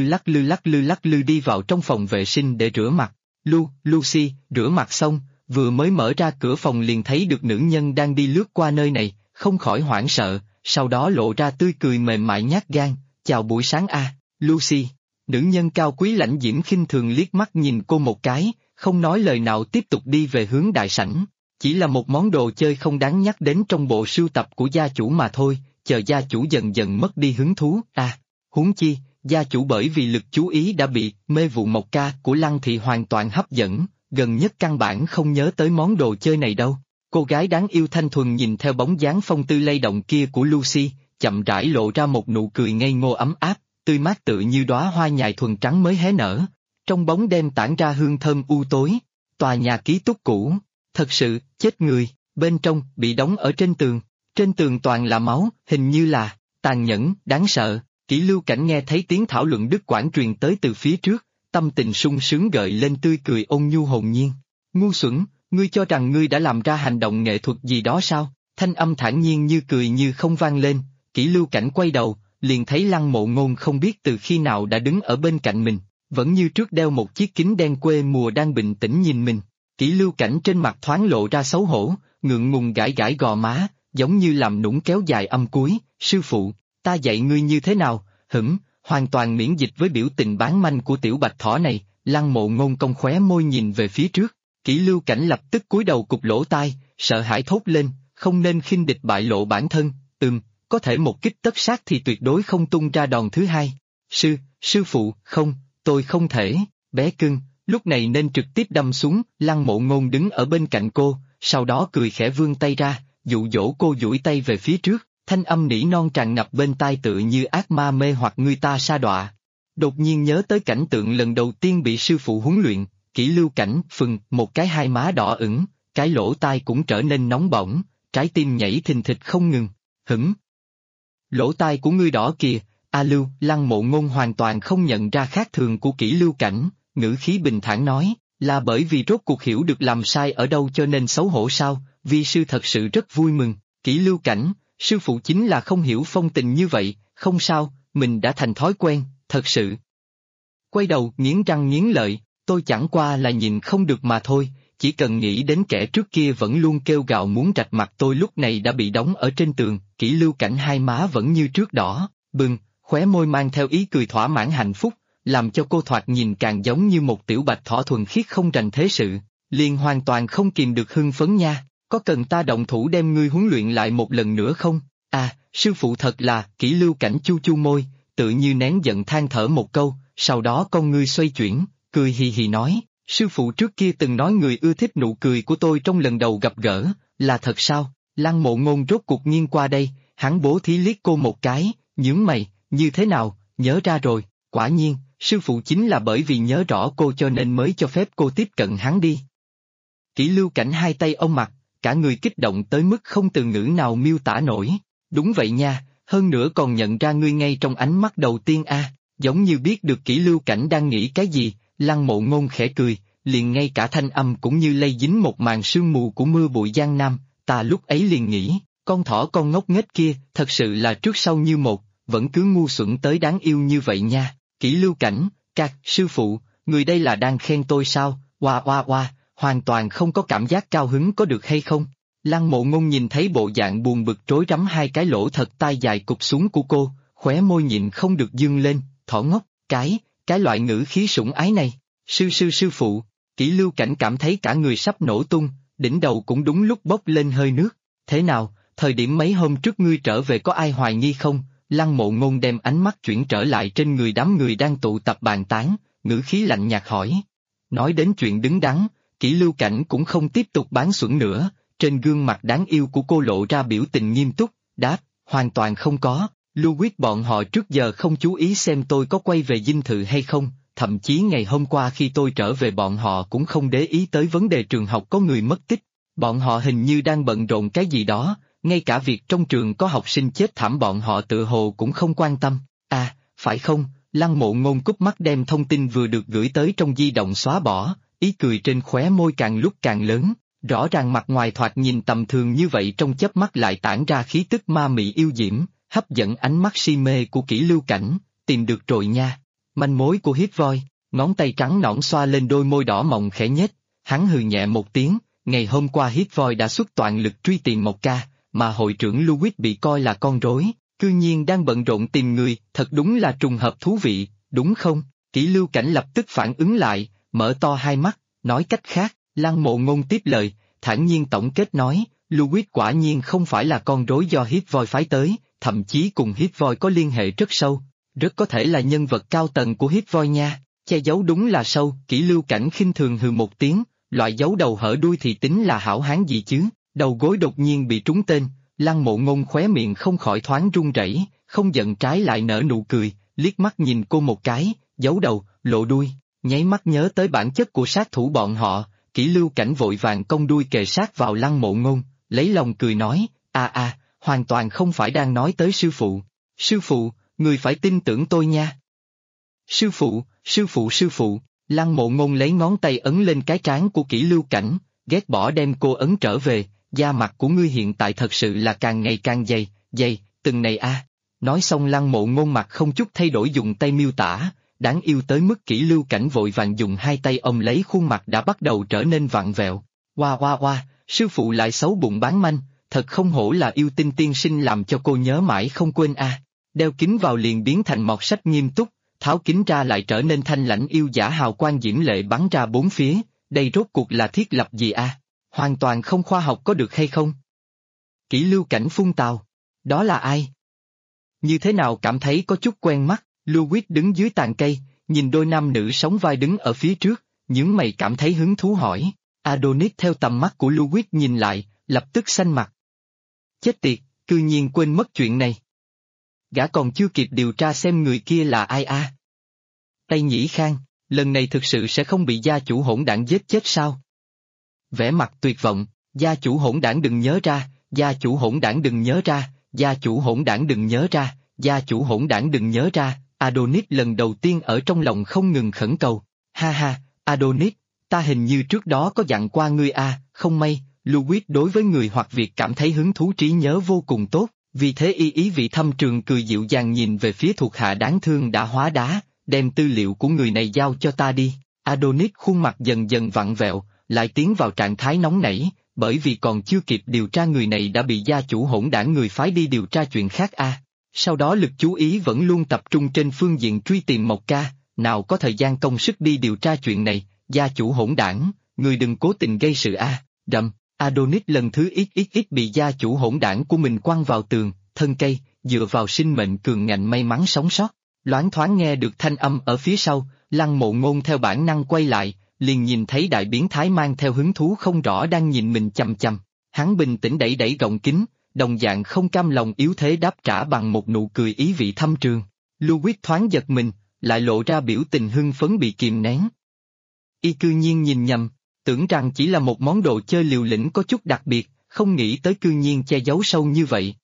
lắc lư đi vào trong phòng vệ sinh để rửa mặt. Lucy, rửa mặt xong, vừa mới mở ra cửa phòng liền thấy được nữ nhân đang đi lướt qua nơi này, không khỏi hoảng sợ, sau đó lộ ra tươi cười mềm mại nhát gan, chào buổi sáng Lucy. Nữ nhân cao quý lãnh diễm khinh thường liếc mắt nhìn cô một cái, không nói lời nào tiếp tục đi về hướng đại sảnh. Chỉ là một món đồ chơi không đáng nhắc đến trong bộ sưu tập của gia chủ mà thôi, chờ gia chủ dần dần mất đi hứng thú. Huống chi, gia chủ bởi vì lực chú ý đã bị mê vụ mộc ca của Lăng Thị hoàn toàn hấp dẫn, gần nhất căn bản không nhớ tới món đồ chơi này đâu. Cô gái đáng yêu thanh thuần nhìn theo bóng dáng phong tư lay động kia của Lucy, chậm rãi lộ ra một nụ cười ngây ngô ấm áp, tươi mát tựa như đóa hoa nhài thuần trắng mới hé nở. Trong bóng đêm tản ra hương thơm u tối, tòa nhà ký túc cũ, thật sự, chết người, bên trong, bị đóng ở trên tường toàn là máu, hình như là, tàn nhẫn, đáng sợ. Kỷ Lưu Cảnh nghe thấy tiếng thảo luận đứt quãng truyền tới từ phía trước, tâm tình sung sướng gợi lên tươi cười ôn nhu hồn nhiên. Ngu xuẩn, ngươi cho rằng ngươi đã làm ra hành động nghệ thuật gì đó sao? Thanh âm thản nhiên như cười như không vang lên, Kỷ Lưu Cảnh quay đầu, liền thấy Lăng Mộ Ngôn không biết từ khi nào đã đứng ở bên cạnh mình, vẫn như trước đeo một chiếc kính đen quê mùa đang bình tĩnh nhìn mình. Kỷ Lưu Cảnh trên mặt thoáng lộ ra xấu hổ, ngượng ngùng gãi gãi gò má, giống như làm nũng kéo dài âm cuối, sư phụ, ta dạy ngươi như thế nào, hoàn toàn miễn dịch với biểu tình bán manh của tiểu bạch thỏ này. Lăng Mộ Ngôn cong khóe môi nhìn về phía trước, Kỷ Lưu Cảnh lập tức cúi đầu cụp lỗ tai, sợ hãi thốt lên, không nên khinh địch bại lộ bản thân, có thể một kích tất sát thì tuyệt đối không tung ra đòn thứ hai. Sư phụ, không, tôi không thể, bé cưng, lúc này nên trực tiếp đâm xuống. Lăng Mộ Ngôn đứng ở bên cạnh cô, sau đó cười khẽ vươn tay ra, dụ dỗ cô duỗi tay về phía trước, thanh âm nỉ non tràn ngập bên tai tựa như ác ma mê hoặc người ta sa đọa. Đột nhiên nhớ tới cảnh tượng lần đầu tiên bị sư phụ huấn luyện, Kỷ Lưu Cảnh phừng một cái hai má đỏ ửng, cái lỗ tai cũng trở nên nóng bỏng, trái tim nhảy thình thịch không ngừng. Lỗ tai của ngươi đỏ kìa, Lưu. Lăng Mộ Ngôn hoàn toàn không nhận ra khác thường của Kỷ Lưu Cảnh, ngữ khí bình thản nói, là bởi vì rốt cuộc hiểu được làm sai ở đâu cho nên xấu hổ sao? Vi sư thật sự rất vui mừng. Kỷ Lưu Cảnh, sư phụ chính là không hiểu phong tình như vậy, không sao, mình đã thành thói quen, thật sự. Quay đầu nghiến răng nghiến lợi, tôi chẳng qua là nhìn không được mà thôi, chỉ cần nghĩ đến kẻ trước kia vẫn luôn kêu gào muốn rạch mặt tôi lúc này đã bị đóng ở trên tường. Kỷ Lưu Cảnh hai má vẫn như trước đỏ, bừng, khóe môi mang theo ý cười thỏa mãn hạnh phúc, làm cho cô thoạt nhìn càng giống như một tiểu bạch thỏ thuần khiết không rành thế sự, liền hoàn toàn không kìm được hưng phấn nha. Có cần ta động thủ đem ngươi huấn luyện lại một lần nữa không? Sư phụ thật là. Kỷ Lưu Cảnh chu chu môi, tự như nén giận than thở một câu, sau đó con ngươi xoay chuyển, cười hì hì nói, sư phụ trước kia từng nói người ưa thích nụ cười của tôi trong lần đầu gặp gỡ, là thật sao? Lăng Mộ Ngôn rốt cuộc nghiêng qua đây, hắn bố thí liếc cô một cái, nhướng mày, như thế nào, nhớ ra rồi, quả nhiên, sư phụ chính là bởi vì nhớ rõ cô cho nên mới cho phép cô tiếp cận hắn đi. Kỷ Lưu Cảnh hai tay ôm mặt, cả người kích động tới mức không từ ngữ nào miêu tả nổi. Đúng vậy nha, hơn nữa còn nhận ra ngươi ngay trong ánh mắt đầu tiên giống như biết được Kỷ Lưu Cảnh đang nghĩ cái gì, Lăng Mộ Ngôn khẽ cười, liền ngay cả thanh âm cũng như lây dính một màn sương mù của mưa bụi Giang Nam, ta lúc ấy liền nghĩ, con thỏ con ngốc nghếch kia, thật sự là trước sau như một, vẫn cứ ngu xuẩn tới đáng yêu như vậy nha. Kỷ Lưu Cảnh, sư phụ, người đây là đang khen tôi sao? Oa oa oa, hoàn toàn không có cảm giác cao hứng có được hay không? Lăng Mộ Ngôn nhìn thấy bộ dạng buồn bực rối rắm hai cái lỗ thật tai dài cụp xuống của cô, khóe môi nhịn không được dương lên, thỏ ngốc, cái loại ngữ khí sủng ái này, sư phụ. Kỷ Lưu Cảnh cảm thấy cả người sắp nổ tung, đỉnh đầu cũng đúng lúc bốc lên hơi nước. Thế nào, thời điểm mấy hôm trước ngươi trở về có ai hoài nghi không? Lăng Mộ Ngôn đem ánh mắt chuyển trở lại trên người đám người đang tụ tập bàn tán, ngữ khí lạnh nhạt hỏi. Nói đến chuyện đứng đắn, Kỷ Lưu Cảnh cũng không tiếp tục bán xuẩn nữa, trên gương mặt đáng yêu của cô lộ ra biểu tình nghiêm túc, đáp, hoàn toàn không có. Louis bọn họ trước giờ không chú ý xem tôi có quay về dinh thự hay không, thậm chí ngày hôm qua khi tôi trở về bọn họ cũng không để ý tới vấn đề trường học có người mất tích. Bọn họ hình như đang bận rộn cái gì đó, ngay cả việc trong trường có học sinh chết thảm bọn họ tự hồ cũng không quan tâm. À, phải không? Lăng Mộ Ngôn cúp mắt đem thông tin vừa được gửi tới trong di động xóa bỏ, ý cười trên khóe môi càng lúc càng lớn, rõ ràng mặt ngoài thoạt nhìn tầm thường như vậy trong chớp mắt lại tản ra khí tức ma mị yêu diễm, hấp dẫn ánh mắt si mê của Kỷ Lưu Cảnh, tìm được rồi nha. Manh mối của Hit Voi, ngón tay trắng nõn xoa lên đôi môi đỏ mọng khẽ nhếch, hắn hừ nhẹ một tiếng, ngày hôm qua Hit Voi đã xuất toàn lực truy tìm một ca, mà hội trưởng Louis bị coi là con rối, cư nhiên đang bận rộn tìm người, thật đúng là trùng hợp thú vị, đúng không? Kỷ Lưu Cảnh lập tức phản ứng lại, mở to hai mắt, nói cách khác, Lăng Mộ Ngôn tiếp lời, thản nhiên tổng kết nói, Louis quả nhiên không phải là con rối do Hit Voi phái tới, thậm chí cùng Hit Voi có liên hệ rất sâu, rất có thể là nhân vật cao tầng của Hit Voi nha, che giấu đúng là sâu. Kỷ Lưu Cảnh khinh thường hừ một tiếng, loại giấu đầu hở đuôi thì tính là hảo hán gì chứ, đầu gối đột nhiên bị trúng tên, Lăng Mộ Ngôn khóe miệng không khỏi thoáng run rẩy, không giận trái lại nở nụ cười, liếc mắt nhìn cô một cái, giấu đầu, lộ đuôi, nháy mắt nhớ tới bản chất của sát thủ bọn họ, Kỷ Lưu Cảnh vội vàng cong đuôi kề sát vào Lăng Mộ Ngôn, lấy lòng cười nói, hoàn toàn không phải đang nói tới sư phụ, người phải tin tưởng tôi nha. Sư phụ, Lăng Mộ Ngôn lấy ngón tay ấn lên cái trán của Kỷ Lưu Cảnh, ghét bỏ đem cô ấn trở về, da mặt của ngươi hiện tại thật sự là càng ngày càng dày, từng này a. Nói xong Lăng Mộ Ngôn mặt không chút thay đổi dùng tay miêu tả, đáng yêu tới mức Kỷ Lưu Cảnh vội vàng dùng hai tay ôm lấy khuôn mặt đã bắt đầu trở nên vặn vẹo. Oa, sư phụ lại xấu bụng bán manh, thật không hổ là yêu tinh tiên sinh làm cho cô nhớ mãi không quên a. Đeo kính vào liền biến thành mọt sách nghiêm túc, tháo kính ra lại trở nên thanh lãnh yêu dã hào quang diễm lệ bắn ra bốn phía, đây rốt cuộc là thiết lập gì a? Hoàn toàn không khoa học có được hay không? Kỷ Lưu Cảnh phun tào, đó là ai? Như thế nào cảm thấy có chút quen mắt? Louis đứng dưới tàn cây, nhìn đôi nam nữ sóng vai đứng ở phía trước, nhướng mày cảm thấy hứng thú hỏi. Adonis theo tầm mắt của Louis nhìn lại, lập tức xanh mặt. Chết tiệt, cư nhiên quên mất chuyện này. Gã còn chưa kịp điều tra xem người kia là ai a. Tây Nhĩ Khang, lần này thực sự sẽ không bị gia chủ hỗn đảng giết chết sao? Vẻ mặt tuyệt vọng, gia chủ hỗn đảng đừng nhớ ra, gia chủ hỗn đảng đừng nhớ ra, gia chủ hỗn đảng đừng nhớ ra, gia chủ hỗn đảng đừng nhớ ra. Adonis lần đầu tiên ở trong lòng không ngừng khẩn cầu. Ha, Adonis, ta hình như trước đó có dặn qua ngươi a, không may, Louis đối với người hoặc việc cảm thấy hứng thú trí nhớ vô cùng tốt, vì thế ý vị thâm trường cười dịu dàng nhìn về phía thuộc hạ đáng thương đã hóa đá, đem tư liệu của người này giao cho ta đi. Adonis khuôn mặt dần dần vặn vẹo, lại tiến vào trạng thái nóng nảy, bởi vì còn chưa kịp điều tra người này đã bị gia chủ hỗn đảng người phái đi điều tra chuyện khác a. Sau đó lực chú ý vẫn luôn tập trung trên phương diện truy tìm Mộc Ca, nào có thời gian công sức đi điều tra chuyện này, gia chủ hỗn đảng, người đừng cố tình gây sự a. Đâm, Adonis lần thứ ít bị gia chủ hỗn đảng của mình quăng vào tường, thân cây, dựa vào sinh mệnh cường ngạnh may mắn sống sót. Loáng thoáng nghe được thanh âm ở phía sau, Lăng Mộ Ngôn theo bản năng quay lại, liền nhìn thấy đại biến thái mang theo hứng thú không rõ đang nhìn mình chằm chằm. Hắn bình tĩnh đẩy gọng kính, đồng dạng không cam lòng yếu thế đáp trả bằng một nụ cười ý vị thâm trường. Louis thoáng giật mình, lại lộ ra biểu tình hưng phấn bị kìm nén. Y cư nhiên nhìn nhầm, tưởng rằng chỉ là một món đồ chơi liều lĩnh có chút đặc biệt, không nghĩ tới cư nhiên che giấu sâu như vậy.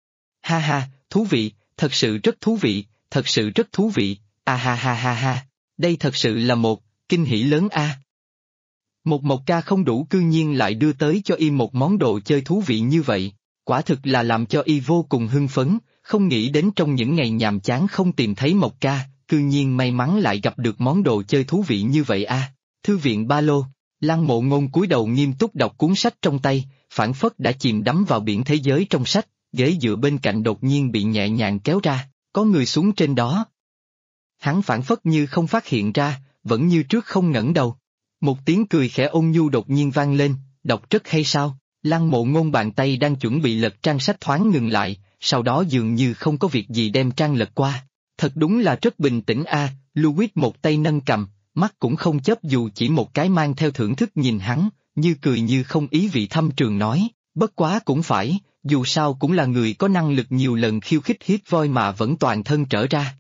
Ha, thú vị, thật sự rất thú vị, thật sự rất thú vị, ha, đây thật sự là một kinh hỉ lớn a. Một mộc ca không đủ cư nhiên lại đưa tới cho y một món đồ chơi thú vị như vậy, quả thực là làm cho y vô cùng hưng phấn, không nghĩ đến trong những ngày nhàm chán không tìm thấy mộc ca, cư nhiên may mắn lại gặp được món đồ chơi thú vị như vậy a. Thư viện ba lô, Lăng Mộ Ngôn cúi đầu nghiêm túc đọc cuốn sách trong tay, phảng phất đã chìm đắm vào biển thế giới trong sách, ghế dựa bên cạnh đột nhiên bị nhẹ nhàng kéo ra, có người xuống trên đó. Hắn phảng phất như không phát hiện ra, vẫn như trước không ngẩng đầu. Một tiếng cười khẽ ôn nhu đột nhiên vang lên, đọc rất hay sao? Lăng Mộ Ngôn bàn tay đang chuẩn bị lật trang sách thoáng ngừng lại, sau đó dường như không có việc gì đem trang lật qua. Thật đúng là rất bình tĩnh a. Louis một tay nâng cầm, mắt cũng không chớp dù chỉ một cái mang theo thưởng thức nhìn hắn, như cười như không ý vị thâm trường nói, bất quá cũng phải, dù sao cũng là người có năng lực nhiều lần khiêu khích hiếp voi mà vẫn toàn thân trở ra.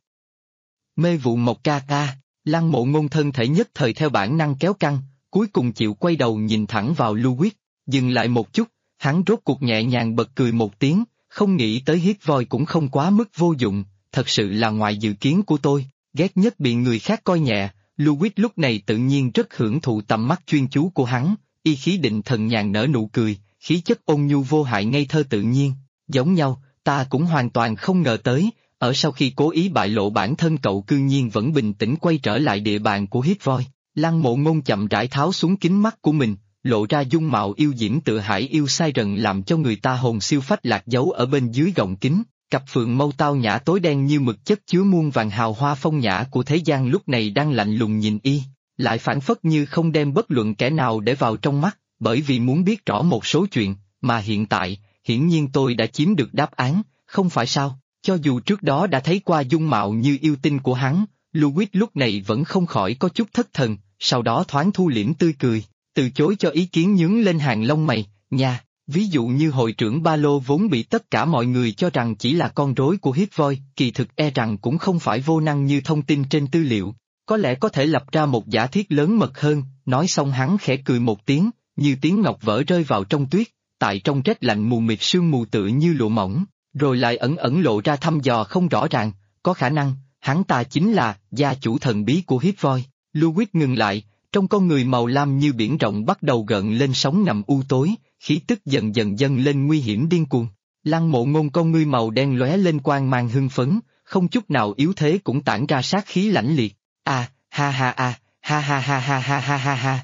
Mê vụ Mộc ca ca, Lăng Mộ Ngôn thân thể nhất thời theo bản năng kéo căng, cuối cùng chịu quay đầu nhìn thẳng vào Louis, dừng lại một chút, hắn rốt cuộc nhẹ nhàng bật cười một tiếng, không nghĩ tới hiếp voi cũng không quá mức vô dụng, thật sự là ngoài dự kiến của tôi, ghét nhất bị người khác coi nhẹ. Louis lúc này tự nhiên rất hưởng thụ tầm mắt chuyên chú của hắn, y khí định thần nhàn nở nụ cười, khí chất ôn nhu vô hại ngây thơ tự nhiên, giống nhau, ta cũng hoàn toàn không ngờ tới, ở sau khi cố ý bại lộ bản thân cậu cư nhiên vẫn bình tĩnh quay trở lại địa bàn của hiếp voi. Lăng Mộ Ngôn chậm rãi tháo xuống kính mắt của mình, lộ ra dung mạo yêu diễm tự hải yêu sai rần làm cho người ta hồn siêu phách lạc giấu ở bên dưới gọng kính. Cặp phượng mâu tao nhã tối đen như mực chất chứa muôn vàng hào hoa phong nhã của thế gian lúc này đang lạnh lùng nhìn y, lại phảng phất như không đem bất luận kẻ nào để vào trong mắt, bởi vì muốn biết rõ một số chuyện, mà hiện tại, hiển nhiên tôi đã chiếm được đáp án, không phải sao, cho dù trước đó đã thấy qua dung mạo như yêu tinh của hắn, Louis lúc này vẫn không khỏi có chút thất thần, sau đó thoáng thu liễm tươi cười, từ chối cho ý kiến nhướng lên hàng lông mày, nha. Ví dụ như hội trưởng Ba Lô vốn bị tất cả mọi người cho rằng chỉ là con rối của hiếp voi, kỳ thực e rằng cũng không phải vô năng như thông tin trên tư liệu, có lẽ có thể lập ra một giả thiết lớn mật hơn, nói xong hắn khẽ cười một tiếng, như tiếng ngọc vỡ rơi vào trong tuyết, tại trong rét lạnh mù mịt sương mù tựa như lụa mỏng, rồi lại ẩn ẩn lộ ra thăm dò không rõ ràng, có khả năng, hắn ta chính là gia chủ thần bí của hiếp voi. Louis ngừng lại, trong con người màu lam như biển rộng bắt đầu gợn lên sóng ngầm u tối, khí tức dần dần dâng lên nguy hiểm điên cuồng. Lăng Mộ Ngôn con ngươi màu đen lóe lên quang mang hưng phấn, không chút nào yếu thế cũng tản ra sát khí lãnh liệt. Ha ha ha ha ha ha ha ha ha ha ha.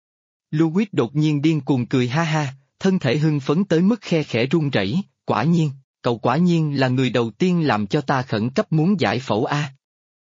Louis đột nhiên điên cuồng cười ha ha, thân thể hưng phấn tới mức khe khẽ run rẩy. Quả nhiên, cậu quả nhiên là người đầu tiên làm cho ta khẩn cấp muốn giải phẫu a.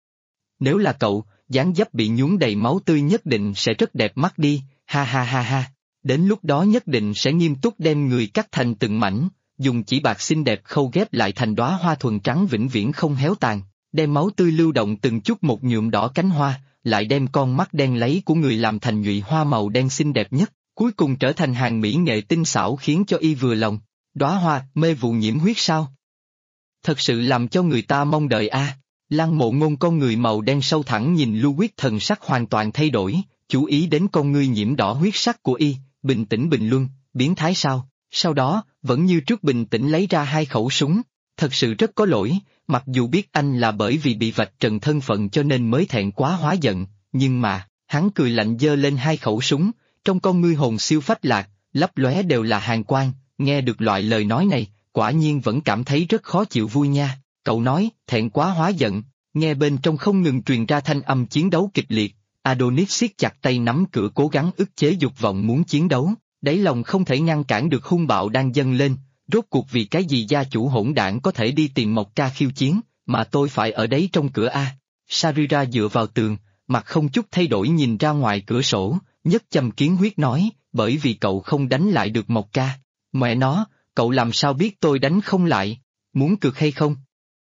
Nếu là cậu, dáng dấp bị nhuốm đầy máu tươi nhất định sẽ rất đẹp mắt đi, ha ha ha ha. Đến lúc đó nhất định sẽ nghiêm túc đem người cắt thành từng mảnh, dùng chỉ bạc xinh đẹp khâu ghép lại thành đóa hoa thuần trắng vĩnh viễn không héo tàn, đem máu tươi lưu động từng chút một nhuộm đỏ cánh hoa, lại đem con mắt đen láy của người làm thành nhụy hoa màu đen xinh đẹp nhất, cuối cùng trở thành hàng mỹ nghệ tinh xảo khiến cho y vừa lòng. Đóa hoa mê vụ nhiễm huyết sao? Thật sự làm cho người ta mong đợi a. Lăng Mộ Ngôn con người màu đen sâu thẳng nhìn Louis, thần sắc hoàn toàn thay đổi, chú ý đến con ngươi nhiễm đỏ huyết sắc của y. Bình tĩnh bình luân, biến thái sao? Sau đó, vẫn như trước bình tĩnh lấy ra hai khẩu súng, thật sự rất có lỗi, mặc dù biết anh là bởi vì bị vạch trần thân phận cho nên mới thẹn quá hóa giận, nhưng mà, hắn cười lạnh giơ lên hai khẩu súng, trong con ngươi hồn siêu phách lạc, lấp lóe đều là hàn quang, nghe được loại lời nói này, quả nhiên vẫn cảm thấy rất khó chịu vui nha. Cậu nói, thẹn quá hóa giận, nghe bên trong không ngừng truyền ra thanh âm chiến đấu kịch liệt. Adonis siết chặt tay nắm cửa cố gắng ức chế dục vọng muốn chiến đấu, đáy lòng không thể ngăn cản được hung bạo đang dâng lên, rốt cuộc vì cái gì gia chủ hỗn đảng có thể đi tìm Mộc ca khiêu chiến, mà tôi phải ở đấy trong cửa a. Sarira dựa vào tường, mặt không chút thay đổi nhìn ra ngoài cửa sổ, nhất châm kiến huyết nói, bởi vì cậu không đánh lại được Mộc ca. Mẹ nó, cậu làm sao biết tôi đánh không lại, muốn cược hay không?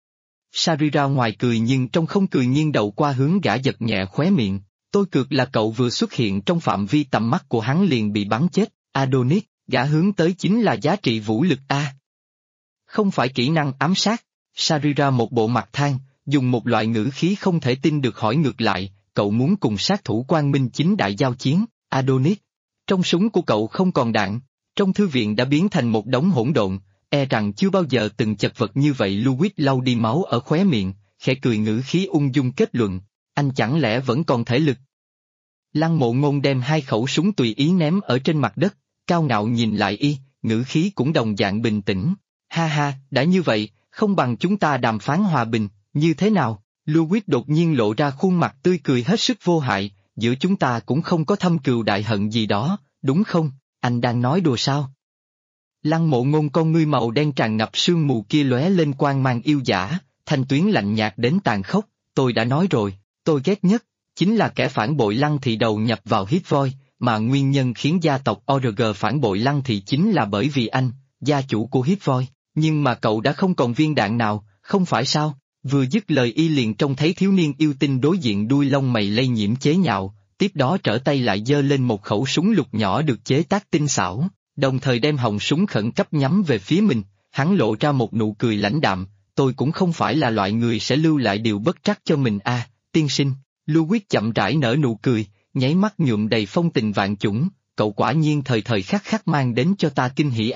Sarira ngoài cười nhưng trong không cười nghiêng đầu qua hướng gã giật nhẹ khóe miệng. Tôi cược là cậu vừa xuất hiện trong phạm vi tầm mắt của hắn liền bị bắn chết, Adonis, gã hướng tới chính là giá trị vũ lực A. Không phải kỹ năng ám sát, Sarira một bộ mặt than, dùng một loại ngữ khí không thể tin được hỏi ngược lại, cậu muốn cùng sát thủ Quang Minh chính đại giao chiến, Adonis. Trong súng của cậu không còn đạn, trong thư viện đã biến thành một đống hỗn độn, e rằng chưa bao giờ từng chật vật như vậy. Louis lau đi máu ở khóe miệng, khẽ cười ngữ khí ung dung kết luận. Anh chẳng lẽ vẫn còn thể lực? Lăng Mộ Ngôn đem hai khẩu súng tùy ý ném ở trên mặt đất, cao ngạo nhìn lại y, ngữ khí cũng đồng dạng bình tĩnh. Ha ha, đã như vậy, không bằng chúng ta đàm phán hòa bình, như thế nào? Louis đột nhiên lộ ra khuôn mặt tươi cười hết sức vô hại, giữa chúng ta cũng không có thâm cừu đại hận gì đó, đúng không? Anh đang nói đùa sao? Lăng Mộ Ngôn con ngươi màu đen tràn ngập sương mù kia lóe lên quang mang yêu dã, thanh tuyến lạnh nhạt đến tàn khốc, tôi đã nói rồi, tôi ghét nhất, chính là kẻ phản bội Lăng Thị đầu nhập vào Hit Voi, mà nguyên nhân khiến gia tộc ORG phản bội Lăng Thị chính là bởi vì anh, gia chủ của Hit Voi, nhưng mà cậu đã không còn viên đạn nào, không phải sao? Vừa dứt lời y liền trông thấy thiếu niên yêu tinh đối diện đuôi lông mày lây nhiễm chế nhạo, tiếp đó trở tay lại giơ lên một khẩu súng lục nhỏ được chế tác tinh xảo, đồng thời đem họng súng khẩn cấp nhắm về phía mình, hắn lộ ra một nụ cười lãnh đạm, tôi cũng không phải là loại người sẽ lưu lại điều bất trắc cho mình tiên sinh. Louis chậm rãi nở nụ cười, nháy mắt nhuộm đầy phong tình vạn chủng, cậu quả nhiên thời thời khắc khắc mang đến cho ta kinh hỉ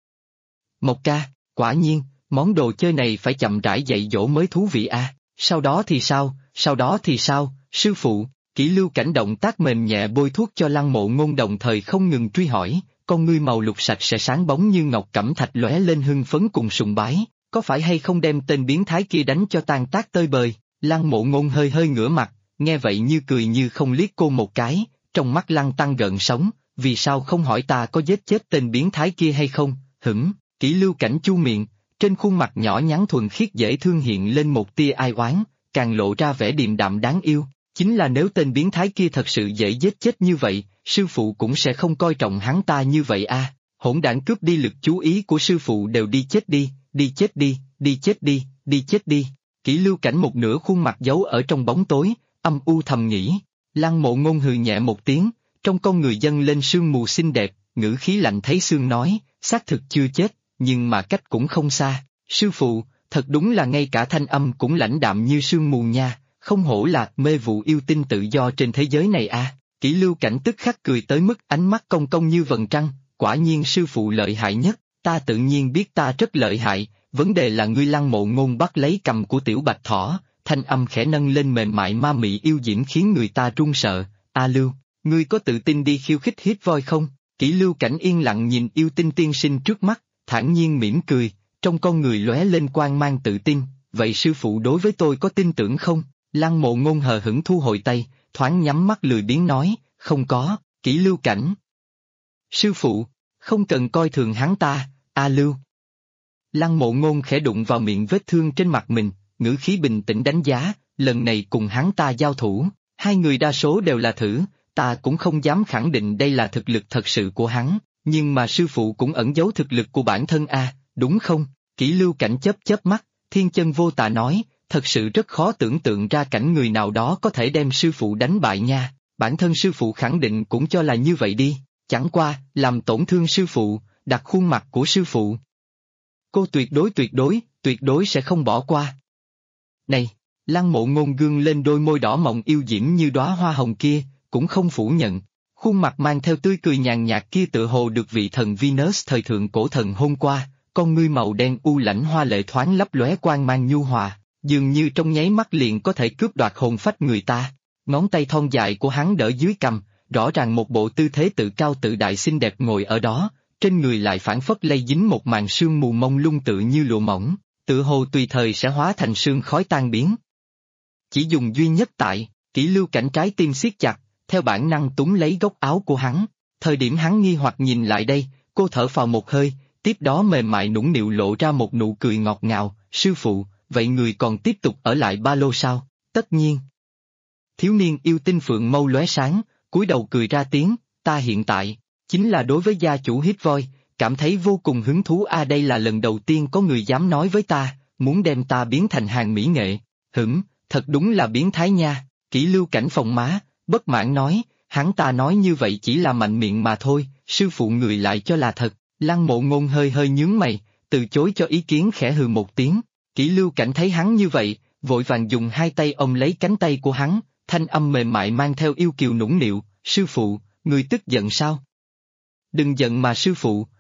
Mộc ca, quả nhiên, món đồ chơi này phải chậm rãi dạy dỗ mới thú vị sau đó thì sao, sư phụ, Kỷ Lưu Cảnh động tác mềm nhẹ bôi thuốc cho Lăng Mộ Ngôn đồng thời không ngừng truy hỏi, con ngươi màu lục sạch sẽ sáng bóng như ngọc cẩm thạch lóe lên hưng phấn cùng sùng bái, có phải hay không đem tên biến thái kia đánh cho tan tác tơi bời? Lăng Mộ Ngôn hơi hơi ngửa mặt, nghe vậy như cười như không liếc cô một cái, trong mắt Lăng Tăng gợn sóng, vì sao không hỏi ta có giết chết tên biến thái kia hay không? Kỷ Lưu Cảnh chu miệng, trên khuôn mặt nhỏ nhắn thuần khiết dễ thương hiện lên một tia ai oán, càng lộ ra vẻ điềm đạm đáng yêu, chính là nếu tên biến thái kia thật sự dễ giết chết như vậy, sư phụ cũng sẽ không coi trọng hắn ta như vậy hỗn đản cướp đi lực chú ý của sư phụ đều đi chết đi, đi chết đi, đi chết đi, đi chết đi. Kỷ Lưu Cảnh một nửa khuôn mặt giấu ở trong bóng tối, âm u thầm nghĩ. Lăng Mộ Ngôn hừ nhẹ một tiếng, trong con người dâng lên sương mù xinh đẹp, ngữ khí lạnh thấy xương nói, xác thực chưa chết, nhưng mà cách cũng không xa. Sư phụ, thật đúng là ngay cả thanh âm cũng lãnh đạm như sương mù nha, không hổ là mê vụ yêu tinh tự do trên thế giới này Kỷ Lưu Cảnh tức khắc cười tới mức ánh mắt cong cong như vầng trăng, quả nhiên sư phụ lợi hại nhất, ta tự nhiên biết ta rất lợi hại, vấn đề là ngươi. Lăng Mộ Ngôn bắt lấy cầm của Tiểu Bạch Thỏ, thanh âm khẽ nâng lên mềm mại ma mị yêu diễm khiến người ta run sợ. Lưu, ngươi có tự tin đi khiêu khích Hit Voi không? Kỷ Lưu Cảnh yên lặng nhìn yêu tinh tiên sinh trước mắt, thản nhiên mỉm cười, trong con người lóe lên quang mang tự tin, vậy sư phụ đối với tôi có tin tưởng không? Lăng Mộ Ngôn hờ hững thu hồi tay, thoáng nhắm mắt lười biếng nói, không có. Kỷ Lưu Cảnh. Sư phụ, không cần coi thường hắn ta, Lưu. Lăng Mộ Ngôn khẽ đụng vào miệng vết thương trên mặt mình, ngữ khí bình tĩnh đánh giá, lần này cùng hắn ta giao thủ, hai người đa số đều là thử, ta cũng không dám khẳng định đây là thực lực thật sự của hắn, nhưng mà sư phụ cũng ẩn giấu thực lực của bản thân đúng không? Kỷ Lưu Cảnh chớp chớp mắt, thiên chân vô tà nói, thật sự rất khó tưởng tượng ra cảnh người nào đó có thể đem sư phụ đánh bại nha, bản thân sư phụ khẳng định cũng cho là như vậy đi, chẳng qua, làm tổn thương sư phụ, đặt khuôn mặt của sư phụ. Cô tuyệt đối sẽ không bỏ qua. Này, Lăng Mộ Ngôn gương lên đôi môi đỏ mọng yêu diễm như đóa hoa hồng kia, cũng không phủ nhận, khuôn mặt mang theo tươi cười nhàn nhạt kia tựa hồ được vị thần Venus thời thượng cổ thần hôn qua, con ngươi màu đen u lãnh hoa lệ thoáng lấp lóe quang mang nhu hòa, dường như trong nháy mắt liền có thể cướp đoạt hồn phách người ta. Ngón tay thon dài của hắn đỡ dưới cằm, rõ ràng một bộ tư thế tự cao tự đại xinh đẹp ngồi ở đó, trên người lại phảng phất lây dính một màn sương mù mông lung tự như lụa mỏng, tựa hồ tùy thời sẽ hóa thành sương khói tan biến. Chỉ dùng duy nhất tại, Kỷ Lưu Cảnh trái tim siết chặt, theo bản năng túm lấy góc áo của hắn, thời điểm hắn nghi hoặc nhìn lại đây, cô thở phào một hơi, tiếp đó mềm mại nũng nịu lộ ra một nụ cười ngọt ngào, sư phụ, vậy người còn tiếp tục ở lại ba lô sao? Tất nhiên. Thiếu niên yêu tinh phượng mâu lóe sáng, cúi đầu cười ra tiếng, ta hiện tại, chính là đối với gia chủ Hit Voi, cảm thấy vô cùng hứng thú đây là lần đầu tiên có người dám nói với ta, muốn đem ta biến thành hàng mỹ nghệ, thật đúng là biến thái nha. Kỷ Lưu Cảnh phồng má, bất mãn nói, hắn ta nói như vậy chỉ là mạnh miệng mà thôi, sư phụ người lại cho là thật. Lăng Mộ Ngôn hơi hơi nhướng mày, từ chối cho ý kiến khẽ hừ một tiếng. Kỷ Lưu Cảnh thấy hắn như vậy, vội vàng dùng hai tay ôm lấy cánh tay của hắn, thanh âm mềm mại mang theo yêu kiều nũng nịu, sư phụ, người tức giận sao? Đừng giận mà sư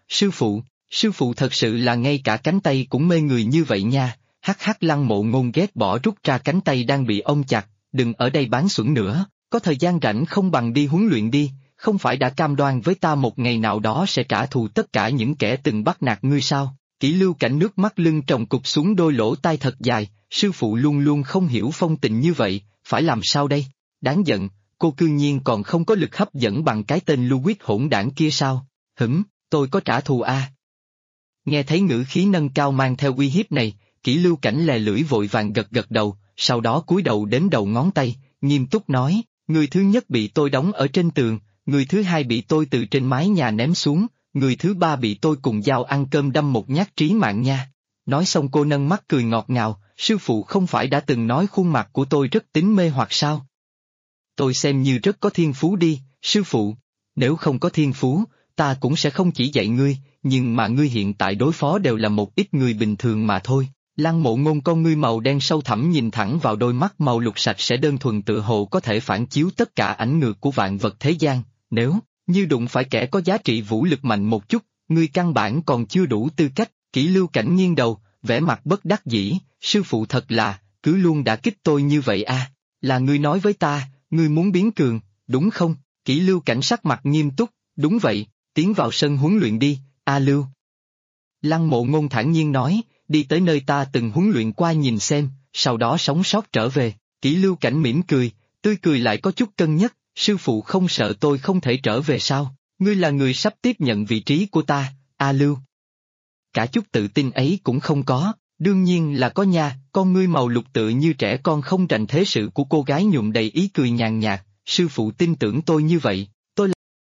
phụ thật sự là ngay cả cánh tay cũng mê người như vậy nha. Hắc Lăng Mộ Ngôn ghét bỏ rút ra cánh tay đang bị ôm chặt, đừng ở đây bán xuẩn nữa, Có thời gian rảnh không bằng đi huấn luyện đi, không phải đã cam đoan với ta một ngày nào đó sẽ trả thù tất cả những kẻ từng bắt nạt ngươi sao? Kỷ Lưu Cảnh nước mắt lưng tròng cụp xuống đôi lỗ tai thật dài, sư phụ luôn luôn không hiểu phong tình như vậy, phải làm sao đây? Đáng giận, cô cư nhiên còn không có lực hấp dẫn bằng cái tên Louis hỗn đảng kia sao? Tôi có trả thù à? Nghe thấy ngữ khí nâng cao mang theo uy hiếp này, Kỷ Lưu Cảnh lè lưỡi vội vàng gật gật đầu, sau đó cúi đầu đến đầu ngón tay, nghiêm túc nói, người thứ nhất bị tôi đóng ở trên tường, người thứ hai bị tôi từ trên mái nhà ném xuống, người thứ ba bị tôi cùng dao ăn cơm đâm một nhát trí mạng nha. Nói xong cô nâng mắt cười ngọt ngào, sư phụ không phải đã từng nói khuôn mặt của tôi rất tính mê hoặc sao? Tôi xem như rất có thiên phú đi, sư phụ. Nếu không có thiên phú, ta cũng sẽ không chỉ dạy ngươi, nhưng mà ngươi hiện tại đối phó đều là một ít người bình thường mà thôi. Lăng Mộ Ngôn con ngươi màu đen sâu thẳm nhìn thẳng vào đôi mắt màu lục sạch sẽ đơn thuần tựa hồ có thể phản chiếu tất cả ảnh ngược của vạn vật thế gian, nếu như đụng phải kẻ có giá trị vũ lực mạnh một chút, ngươi căn bản còn chưa đủ tư cách. Kỷ Lưu Cảnh nghiêng đầu, vẻ mặt bất đắc dĩ, sư phụ thật là, cứ luôn đả kích tôi như vậy à, là ngươi nói với ta, ngươi muốn biến cường, đúng không? Kỷ Lưu Cảnh sắc mặt nghiêm túc, đúng vậy, tiến vào sân huấn luyện đi, A Lưu. Lăng Mộ Ngôn thản nhiên nói, đi tới nơi ta từng huấn luyện qua nhìn xem, sau đó sống sót trở về. Kỷ Lưu Cảnh mỉm cười, tươi cười lại có chút cân nhắc, sư phụ không sợ tôi không thể trở về sao? Ngươi là người sắp tiếp nhận vị trí của ta, A Lưu. Cả chút tự tin ấy cũng không có, đương nhiên là có nha, con ngươi màu lục tự như trẻ con không rành thế sự của cô gái nhuộm đầy ý cười nhàn nhạt, sư phụ tin tưởng tôi như vậy, tôi là...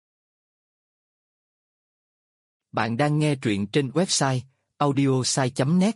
Bạn đang nghe truyện trên website audiosai.net.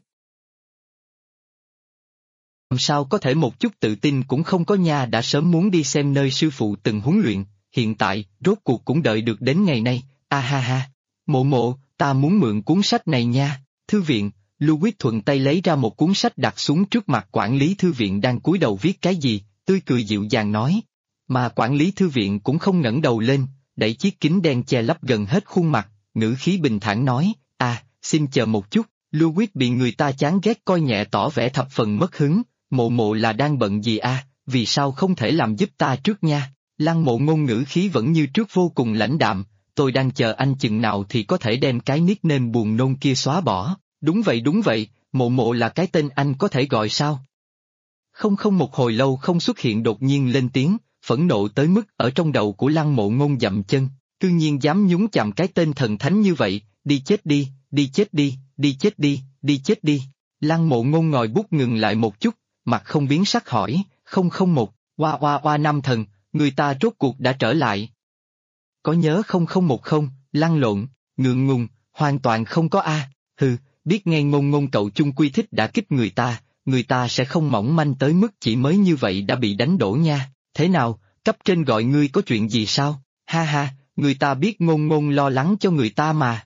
Làm sao có thể một chút tự tin cũng không có nha, đã sớm muốn đi xem nơi sư phụ từng huấn luyện, hiện tại, rốt cuộc cũng đợi được đến ngày nay, a ha ha. Mộ mộ, ta muốn mượn cuốn sách này nha. Thư viện, Louis thuận tay lấy ra một cuốn sách đặt xuống trước mặt quản lý thư viện đang cúi đầu viết cái gì, tươi cười dịu dàng nói. Mà quản lý thư viện cũng không ngẩng đầu lên, đẩy chiếc kính đen che lấp gần hết khuôn mặt, ngữ khí bình thản nói, xin chờ một chút. Louis bị người ta chán ghét coi nhẹ tỏ vẻ thập phần mất hứng, mộ mộ là đang bận gì à, vì sao không thể làm giúp ta trước nha? Lăng Mộ Ngôn ngữ khí vẫn như trước vô cùng lãnh đạm, tôi đang chờ anh chừng nào thì có thể đem cái nickname buồn nôn kia xóa bỏ. Đúng vậy, mộ mộ là cái tên anh có thể gọi sao? Không một hồi lâu không xuất hiện đột nhiên lên tiếng, phẫn nộ tới mức ở trong đầu của Lăng Mộ Ngôn dậm chân, cư nhiên dám nhúng chạm cái tên thần thánh như vậy, đi chết đi, đi chết đi, đi chết đi, đi chết đi. Lăng Mộ Ngôn ngòi bút ngừng lại một chút, mặt không biến sắc hỏi, 001, oa nam thần, người ta rốt cuộc đã trở lại. Có nhớ 0010, lăn lộn, ngượng ngùng, hoàn toàn không có a. Biết nghe Ngôn Ngôn cậu chung quy thích đã kích người ta sẽ không mỏng manh tới mức chỉ mới như vậy đã bị đánh đổ nha. Thế nào, cấp trên gọi ngươi có chuyện gì sao? Ha ha, người ta biết Ngôn Ngôn lo lắng cho người ta mà.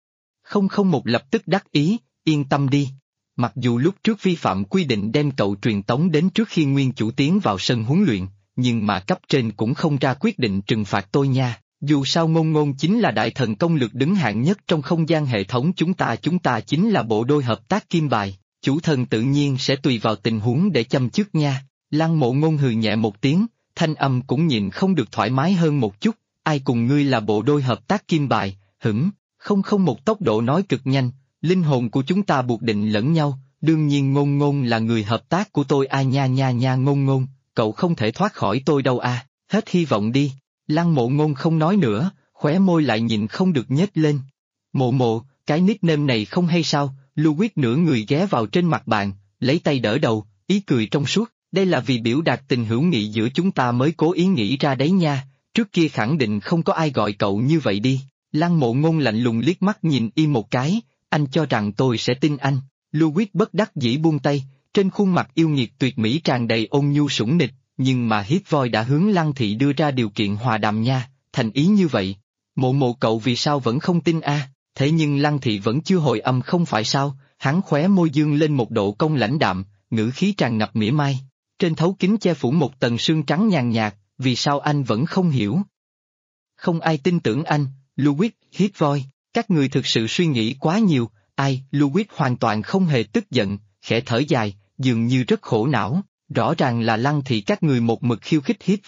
001 lập tức đắc ý, yên tâm đi. Mặc dù lúc trước vi phạm quy định đem cậu truyền tống đến trước khi nguyên chủ tiến vào sân huấn luyện, nhưng mà cấp trên cũng không ra quyết định trừng phạt tôi nha. Dù sao Ngôn Ngôn chính là đại thần công lực đứng hạng nhất trong không gian hệ thống chúng ta chính là bộ đôi hợp tác kim bài, chủ thần tự nhiên sẽ tùy vào tình huống để châm chước nha. Lăng Mộ Ngôn hừ nhẹ một tiếng, thanh âm cũng nhịn không được thoải mái hơn một chút, ai cùng ngươi là bộ đôi hợp tác kim bài, không một tốc độ nói cực nhanh, linh hồn của chúng ta buộc định lẫn nhau, đương nhiên Ngôn Ngôn là người hợp tác của tôi nha Ngôn Ngôn, cậu không thể thoát khỏi tôi đâu hết hy vọng đi. Lăng Mộ Ngôn không nói nữa, khóe môi lại nhịn không được nhếch lên. Mộ, cái nickname này không hay sao? Louis nửa người ghé vào trên mặt bàn, lấy tay đỡ đầu, ý cười trong suốt, đây là vì biểu đạt tình hữu nghị giữa chúng ta mới cố ý nghĩ ra đấy nha, trước kia khẳng định không có ai gọi cậu như vậy đi. Lăng Mộ Ngôn lạnh lùng liếc mắt nhìn y một cái, anh cho rằng tôi sẽ tin anh. Louis bất đắc dĩ buông tay, trên khuôn mặt yêu nghiệt tuyệt mỹ tràn đầy ôn nhu sủng nịch. Nhưng mà Hiếp Voi đã hướng Lăng Thị đưa ra điều kiện hòa đàm nha, thành ý như vậy. Mộ cậu vì sao vẫn không tin thế nhưng Lăng Thị vẫn chưa hồi âm không phải sao, hắn khóe môi dương lên một độ cong lãnh đạm, ngữ khí tràn ngập mỉa mai. Trên thấu kính che phủ một tầng sương trắng nhàn nhạt, vì sao anh vẫn không hiểu? Không ai tin tưởng anh, Louis, Hiếp Voi, các người thực sự suy nghĩ quá nhiều, Louis hoàn toàn không hề tức giận, khẽ thở dài, dường như rất khổ não. Rõ ràng là Lăng Thị các người một mực khiêu khích Hiếp Voi,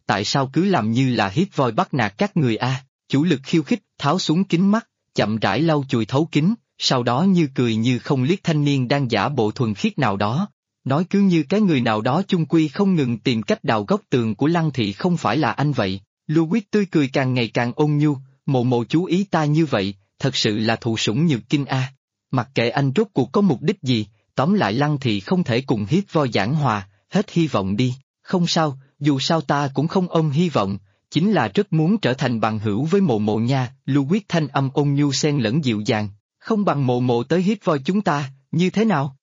tại sao cứ làm như là hiếp voi bắt nạt các người a? Chủ lực khiêu khích, tháo xuống kính mắt, chậm rãi lau chùi thấu kính, sau đó như cười như không liếc thanh niên đang giả bộ thuần khiết nào đó. Nói cứ như cái người nào đó chung quy không ngừng tìm cách đào góc tường của Lăng thị không phải là anh vậy. Louis tươi cười càng ngày càng ôn nhu, mộ mộ chú ý ta như vậy, thật sự là thụ sủng nhược kinh a. Mặc kệ anh rốt cuộc có mục đích gì, tóm lại Lăng thị không thể cùng hiếp voi giảng hòa, hết hy vọng đi. Không sao, dù sao ta cũng không ôm hy vọng, chính là rất muốn trở thành bằng hữu với mộ mộ nha. Louis thanh âm ôn nhu xen lẫn dịu dàng, không bằng mộ mộ tới hiếp voi chúng ta, như thế nào?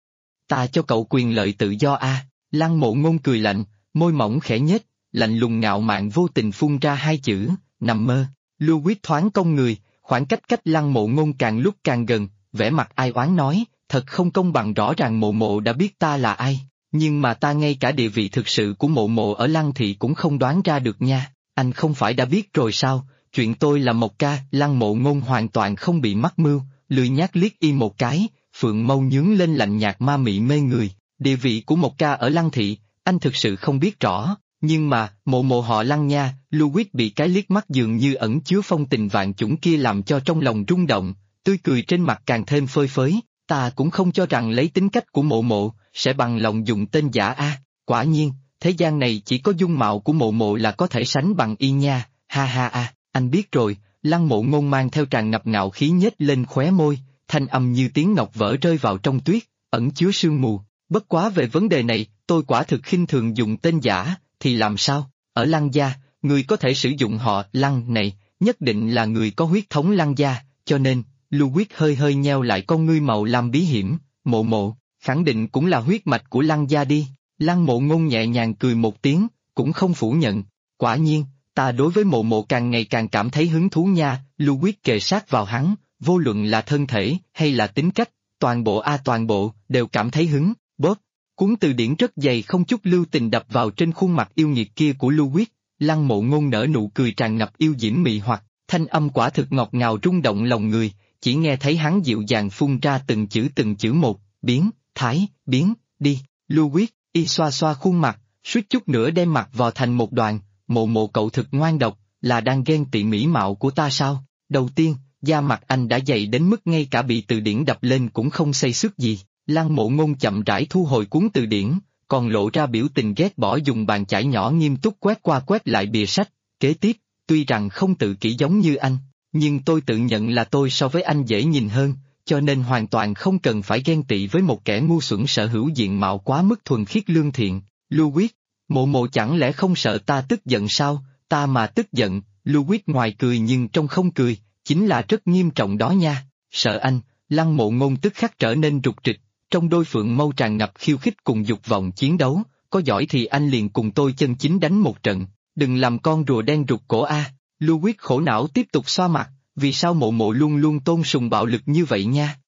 Ta cho cậu quyền lợi tự do a. Lăng Mộ Ngôn cười lạnh, môi mỏng khẽ nhếch, lạnh lùng ngạo mạn vô tình phun ra hai chữ, nằm mơ. Louis thoáng cong người, khoảng cách cách Lăng Mộ Ngôn càng lúc càng gần, vẻ mặt ai oán nói, thật không công bằng, rõ ràng mộ mộ đã biết ta là ai, nhưng mà ta ngay cả địa vị thực sự của mộ mộ ở Lăng thị cũng không đoán ra được nha. Anh không phải đã biết rồi sao, chuyện tôi là Mộc ca. Lăng Mộ Ngôn hoàn toàn không bị mắc mưu, lười nhác liếc y một cái, phượng mâu nhướng lên lạnh nhạt ma mị mê người. Địa vị của Mộc ca ở Lăng thị, anh thực sự không biết rõ, nhưng mà, mộ mộ họ Lăng nha. Louis bị cái liếc mắt dường như ẩn chứa phong tình vạn chủng kia làm cho trong lòng rung động, tươi cười trên mặt càng thêm phơi phới. Ta cũng không cho rằng lấy tính cách của mộ mộ, sẽ bằng lòng dùng tên giả a. Quả nhiên, thế gian này chỉ có dung mạo của mộ mộ là có thể sánh bằng y nha, ha ha a. Anh biết rồi. Lăng Mộ Ngôn mang theo tràn ngập ngạo khí nhếch lên khóe môi, thanh âm như tiếng ngọc vỡ rơi vào trong tuyết, ẩn chứa sương mù. Bất quá về vấn đề này, tôi quả thực khinh thường dùng tên giả, thì làm sao? Ở Lăng gia, người có thể sử dụng họ Lăng này, nhất định là người có huyết thống Lăng gia, cho nên, Louis hơi hơi nheo lại con ngươi màu lam bí hiểm, mộ mộ, khẳng định cũng là huyết mạch của Lăng gia đi. Lăng Mộ Ngôn nhẹ nhàng cười một tiếng, cũng không phủ nhận. Quả nhiên, ta đối với mộ mộ càng ngày càng cảm thấy hứng thú nha. Louis kề sát vào hắn, vô luận là thân thể hay là tính cách, toàn bộ toàn bộ, đều cảm thấy hứng. Bóp, cuốn từ điển rất dày không chút lưu tình đập vào trên khuôn mặt yêu nghiệt kia của Louis. Lăng Mộ Ngôn nở nụ cười tràn ngập yêu diễm mị hoặc, thanh âm quả thực ngọt ngào rung động lòng người, chỉ nghe thấy hắn dịu dàng phun ra từng chữ một, biến, thái, biến, đi. Louis, y xoa xoa khuôn mặt, suýt chút nữa đem mặt vò thành một đoàn. Mộ mộ cậu thực ngoan độc, là đang ghen tị mỹ mạo của ta sao? Đầu tiên, da mặt anh đã dày đến mức ngay cả bị từ điển đập lên cũng không xây xước gì. Lăng Mộ Ngôn chậm rãi thu hồi cuốn từ điển, còn lộ ra biểu tình ghét bỏ, dùng bàn chải nhỏ nghiêm túc quét qua quét lại bìa sách. Kế tiếp, tuy rằng không tự kỷ giống như anh, nhưng tôi tự nhận là tôi so với anh dễ nhìn hơn, cho nên hoàn toàn không cần phải ghen tị với một kẻ ngu xuẩn sở hữu diện mạo quá mức thuần khiết lương thiện. Louis, mộ mộ chẳng lẽ không sợ ta tức giận sao? Ta mà tức giận. Louis ngoài cười nhưng trong không cười, chính là rất nghiêm trọng đó nha. Sợ anh. Lăng Mộ Ngôn tức khắc trở nên rụt rịch, trong đôi phượng mâu tràn ngập khiêu khích cùng dục vọng chiến đấu. Có giỏi thì anh liền cùng tôi chân chính đánh một trận, đừng làm con rùa đen rụt cổ a. Louis khổ não tiếp tục xoa mặt, vì sao mộ mộ luôn luôn tôn sùng bạo lực như vậy nha?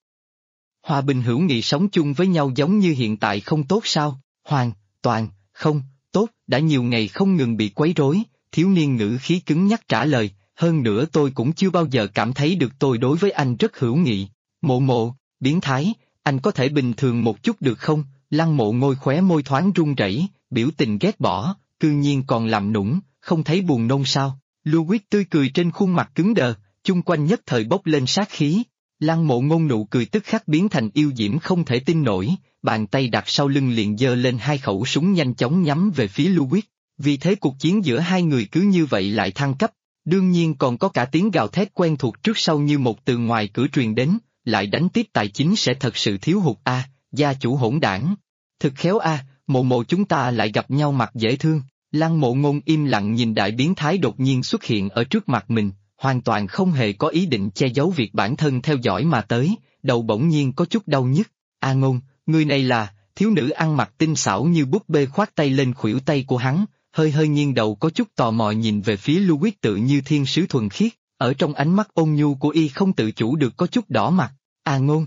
Hòa bình hữu nghị sống chung với nhau giống như hiện tại không tốt sao? Hoàn toàn không tốt. Đã nhiều ngày không ngừng bị quấy rối. Thiếu niên ngữ khí cứng nhắc trả lời, hơn nữa tôi cũng chưa bao giờ cảm thấy được tôi đối với anh rất hữu nghị. Mộ mộ, biến thái, anh có thể bình thường một chút được không? Lăng Mộ Ngôn khóe môi thoáng run rẩy, biểu tình ghét bỏ, cư nhiên còn làm nũng, không thấy buồn nôn sao? Louis tươi cười trên khuôn mặt cứng đờ, chung quanh nhất thời bốc lên sát khí. Lăng Mộ Ngôn nụ cười tức khắc biến thành yêu diễm không thể tin nổi, bàn tay đặt sau lưng liền giơ lên hai khẩu súng nhanh chóng nhắm về phía Louis. Vì thế cuộc chiến giữa hai người cứ như vậy lại thăng cấp, đương nhiên còn có cả tiếng gào thét quen thuộc trước sau như một từ ngoài cửa truyền đến, lại đánh tiếp tài chính sẽ thật sự thiếu hụt a, gia chủ hỗn đảng. Thực khéo a, mộ mộ chúng ta lại gặp nhau mặt dễ thương. Lăng Mộ Ngôn im lặng nhìn đại biến thái đột nhiên xuất hiện ở trước mặt mình, hoàn toàn không hề có ý định che giấu việc bản thân theo dõi mà tới, đầu bỗng nhiên có chút đau nhức. A Ngôn, người này là... Thiếu nữ ăn mặc tinh xảo như búp bê khoát tay lên khuỷu tay của hắn, hơi hơi nghiêng đầu có chút tò mò nhìn về phía Louis tự như thiên sứ thuần khiết, ở trong ánh mắt ôn nhu của y không tự chủ được có chút đỏ mặt. A Ngôn.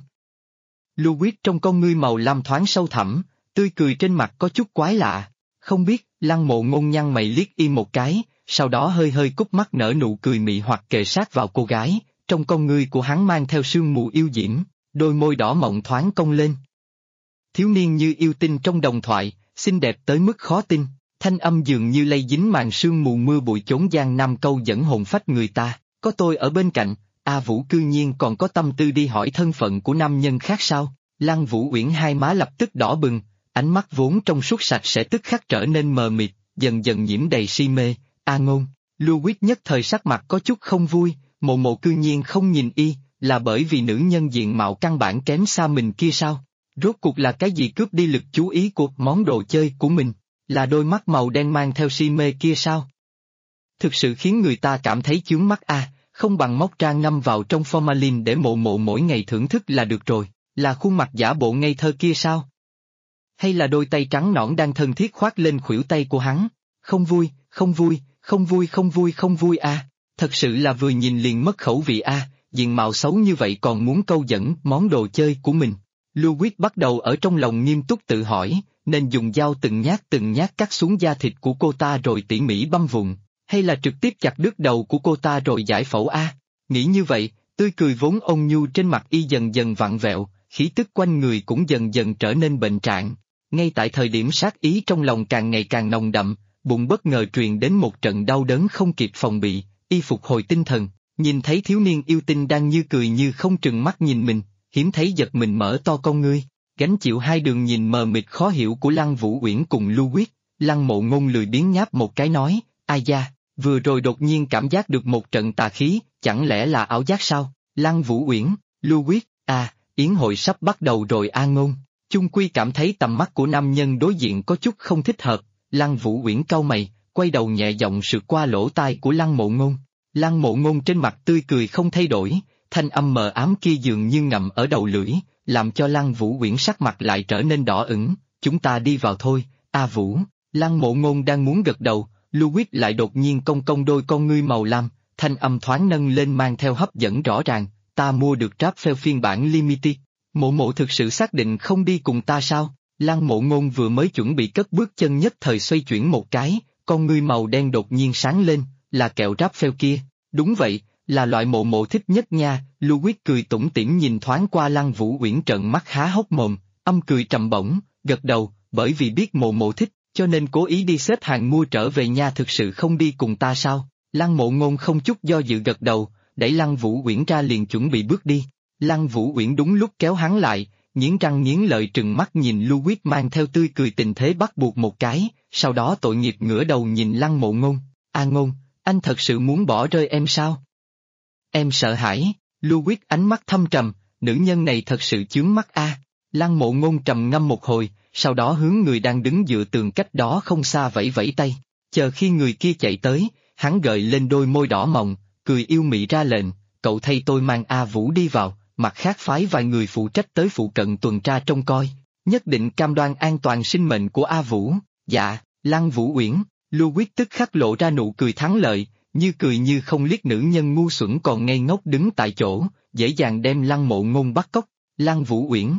Louis trong con ngươi màu lam thoáng sâu thẳm, tươi cười trên mặt có chút quái lạ. Không biết. Lăng Mộ Ngôn nhăn mày liếc y một cái, sau đó hơi hơi cúp mắt nở nụ cười mị hoặc kề sát vào cô gái, trong con ngươi của hắn mang theo sương mù yêu diễm, đôi môi đỏ mọng thoáng cong lên. Thiếu niên như yêu tinh trong đồng thoại, xinh đẹp tới mức khó tin. Thanh âm dường như lây dính màn sương mù mưa bụi chốn giang nam câu dẫn hồn phách người ta, có tôi ở bên cạnh, A Vũ cư nhiên còn có tâm tư đi hỏi thân phận của nam nhân khác sao? Lăng Vũ Uyển hai má lập tức đỏ bừng, ánh mắt vốn trong suốt sạch sẽ tức khắc trở nên mờ mịt, dần dần nhiễm đầy si mê. A Ngôn, Louis nhất thời sắc mặt có chút không vui, mộ mộ cư nhiên không nhìn y, là bởi vì nữ nhân diện mạo căn bản kém xa mình kia sao? Rốt cuộc là cái gì cướp đi lực chú ý của món đồ chơi của mình? Là đôi mắt màu đen mang theo si mê kia sao? Thực sự khiến người ta cảm thấy chướng mắt không bằng móc ra ngâm vào trong formalin để mộ mộ mỗi ngày thưởng thức là được rồi, là khuôn mặt giả bộ ngây thơ kia sao? Hay là đôi tay trắng nõn đang thân thiết khoác lên khuỷu tay của hắn? Không vui, không vui, không vui không vui không vui thật sự là vừa nhìn liền mất khẩu vị diện mạo xấu như vậy còn muốn câu dẫn món đồ chơi của mình. Louis bắt đầu ở trong lòng nghiêm túc tự hỏi, nên dùng dao từng nhát cắt xuống da thịt của cô ta rồi tỉ mỉ băm vụn, hay là trực tiếp chặt đứt đầu của cô ta rồi giải phẫu Nghĩ như vậy, tươi cười vốn ôn nhu trên mặt y dần dần vặn vẹo, khí tức quanh người cũng dần dần trở nên bệnh trạng. Ngay tại thời điểm sát ý trong lòng càng ngày càng nồng đậm, bụng bất ngờ truyền đến một trận đau đớn không kịp phòng bị, y phục hồi tinh thần, nhìn thấy thiếu niên yêu tinh đang như cười như không trừng mắt nhìn mình, hiếm thấy giật mình mở to con ngươi, gánh chịu hai đường nhìn mờ mịt khó hiểu của Lăng Vũ Uyển cùng Louis. Lăng Mộ Ngôn lười biếng nháp một cái nói, ai da, vừa rồi đột nhiên cảm giác được một trận tà khí, chẳng lẽ là ảo giác sao? Lăng Vũ Uyển, Louis, yến hội sắp bắt đầu rồi A Ngôn. Chung quy cảm thấy tầm mắt của nam nhân đối diện có chút không thích hợp, Lăng Vũ Uyển cau mày, quay đầu nhẹ giọng sượt qua lỗ tai của Lăng Mộ Ngôn. Lăng Mộ Ngôn trên mặt tươi cười không thay đổi, thanh âm mờ ám kia dường như ngậm ở đầu lưỡi, làm cho Lăng Vũ Uyển sắc mặt lại trở nên đỏ ửng. Chúng ta đi vào thôi, A Vũ. Lăng Mộ Ngôn đang muốn gật đầu, Louis lại đột nhiên cong cong đôi con ngươi màu lam, thanh âm thoáng nâng lên mang theo hấp dẫn rõ ràng, ta mua được Raphael phiên bản limited. Mộ mộ thực sự xác định không đi cùng ta sao? Lăng Mộ Ngôn vừa mới chuẩn bị cất bước chân nhất thời xoay chuyển một cái, con ngươi màu đen đột nhiên sáng lên, là kẹo Raphael kia. Đúng vậy, là loại mộ mộ thích nhất nha. Louis cười tủm tỉm nhìn thoáng qua Lăng Vũ Uyển trợn mắt há hốc mồm, âm cười trầm bổng, gật đầu, bởi vì biết mộ mộ thích, cho nên cố ý đi xếp hàng mua trở về nha. Thực sự không đi cùng ta sao? Lăng Mộ Ngôn không chút do dự gật đầu, đẩy Lăng Vũ Uyển ra liền chuẩn bị bước đi. Lăng Vũ Uyển đúng lúc kéo hắn lại, nghiến răng nghiến lợi trừng mắt nhìn Louis mang theo tươi cười tình thế bắt buộc một cái, sau đó tội nghiệp ngửa đầu nhìn Lăng Mộ Ngôn, A Ngôn, anh thật sự muốn bỏ rơi em sao? Em sợ hãi. Louis ánh mắt thâm trầm, nữ nhân này thật sự chướng mắt Lăng Mộ Ngôn trầm ngâm một hồi, sau đó hướng người đang đứng dựa tường cách đó không xa vẫy vẫy tay, chờ khi người kia chạy tới, hắn gợi lên đôi môi đỏ mọng, cười yêu mị ra lệnh, cậu thay tôi mang A Vũ đi vào, mặt khác phái vài người phụ trách tới phụ cận tuần tra trông coi, nhất định cam đoan an toàn sinh mệnh của A Vũ. Dạ. Lăng Vũ Uyển. Louis tức khắc lộ ra nụ cười thắng lợi, như cười như không liếc nữ nhân ngu xuẩn còn ngây ngốc đứng tại chỗ, dễ dàng đem Lăng Mộ Ngôn bắt cóc. Lăng Vũ Uyển,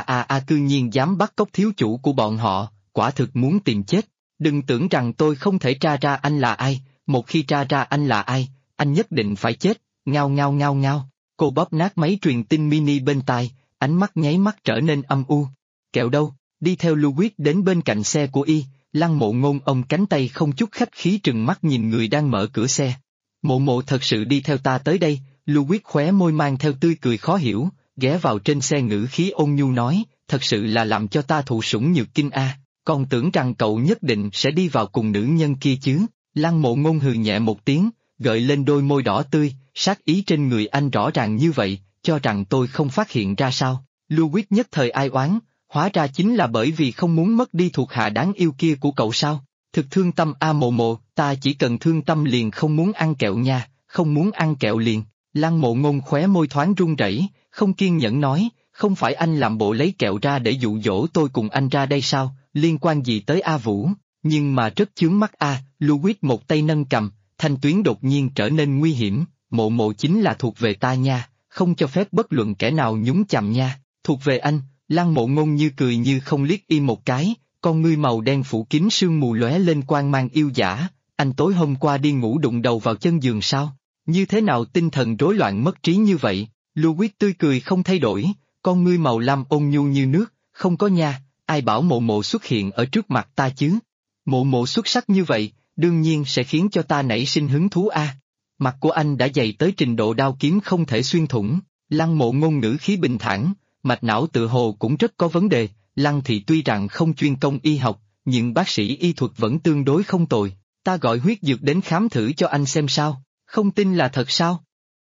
cư nhiên dám bắt cóc thiếu chủ của bọn họ, quả thực muốn tìm chết. Đừng tưởng rằng tôi không thể tra ra anh là ai, một khi tra ra anh là ai, anh nhất định phải chết. Ngao ngao ngao ngao. Cô bóp nát máy truyền tin mini bên tai, ánh mắt nháy mắt trở nên âm u. Kẹo đâu? Đi theo Louis đến bên cạnh xe của y. Lăng Mộ Ngôn ôm cánh tay không chút khách khí trừng mắt nhìn người đang mở cửa xe. Mộ mộ thật sự đi theo ta tới đây. Louis khóe môi mang theo tươi cười khó hiểu, ghé vào trên xe ngữ khí ôn nhu nói, thật sự là làm cho ta thụ sủng nhược kinh còn tưởng rằng cậu nhất định sẽ đi vào cùng nữ nhân kia chứ. Lăng Mộ Ngôn hừ nhẹ một tiếng, gợi lên đôi môi đỏ tươi, sát ý trên người anh rõ ràng như vậy, cho rằng tôi không phát hiện ra sao? Louis nhất thời ai oán, hóa ra chính là bởi vì không muốn mất đi thuộc hạ đáng yêu kia của cậu sao? Thực thương tâm Mộ mộ, ta chỉ cần thương tâm liền không muốn ăn kẹo nha, không muốn ăn kẹo liền. Lăng Mộ Ngôn khóe môi thoáng run rẩy, không kiên nhẫn nói, không phải anh làm bộ lấy kẹo ra để dụ dỗ tôi cùng anh ra đây sao, liên quan gì tới A Vũ? Nhưng mà rất chướng mắt Louis một tay nâng cầm, thanh tuyến đột nhiên trở nên nguy hiểm, mộ mộ chính là thuộc về ta nha, không cho phép bất luận kẻ nào nhúng chàm nha, thuộc về anh. Lăng Mộ Ngôn như cười như không liếc y một cái, con ngươi màu đen phủ kín sương mù lóe lên quang mang yêu dã, anh tối hôm qua đi ngủ đụng đầu vào chân giường sao? Như thế nào tinh thần rối loạn mất trí như vậy? Louis tươi cười không thay đổi, con ngươi màu lam ôn nhu như nước, không có nha, ai bảo mộ mộ xuất hiện ở trước mặt ta chứ? Mộ mộ xuất sắc như vậy, đương nhiên sẽ khiến cho ta nảy sinh hứng thú a. Mặt của anh đã dày tới trình độ đao kiếm không thể xuyên thủng. Lăng Mộ Ngôn ngữ khí bình thản, mạch não tự hồ cũng rất có vấn đề. Lăng thị tuy rằng không chuyên công y học, nhưng bác sĩ y thuật vẫn tương đối không tồi. Ta gọi huyết dược đến khám thử cho anh xem sao, không tin là thật sao?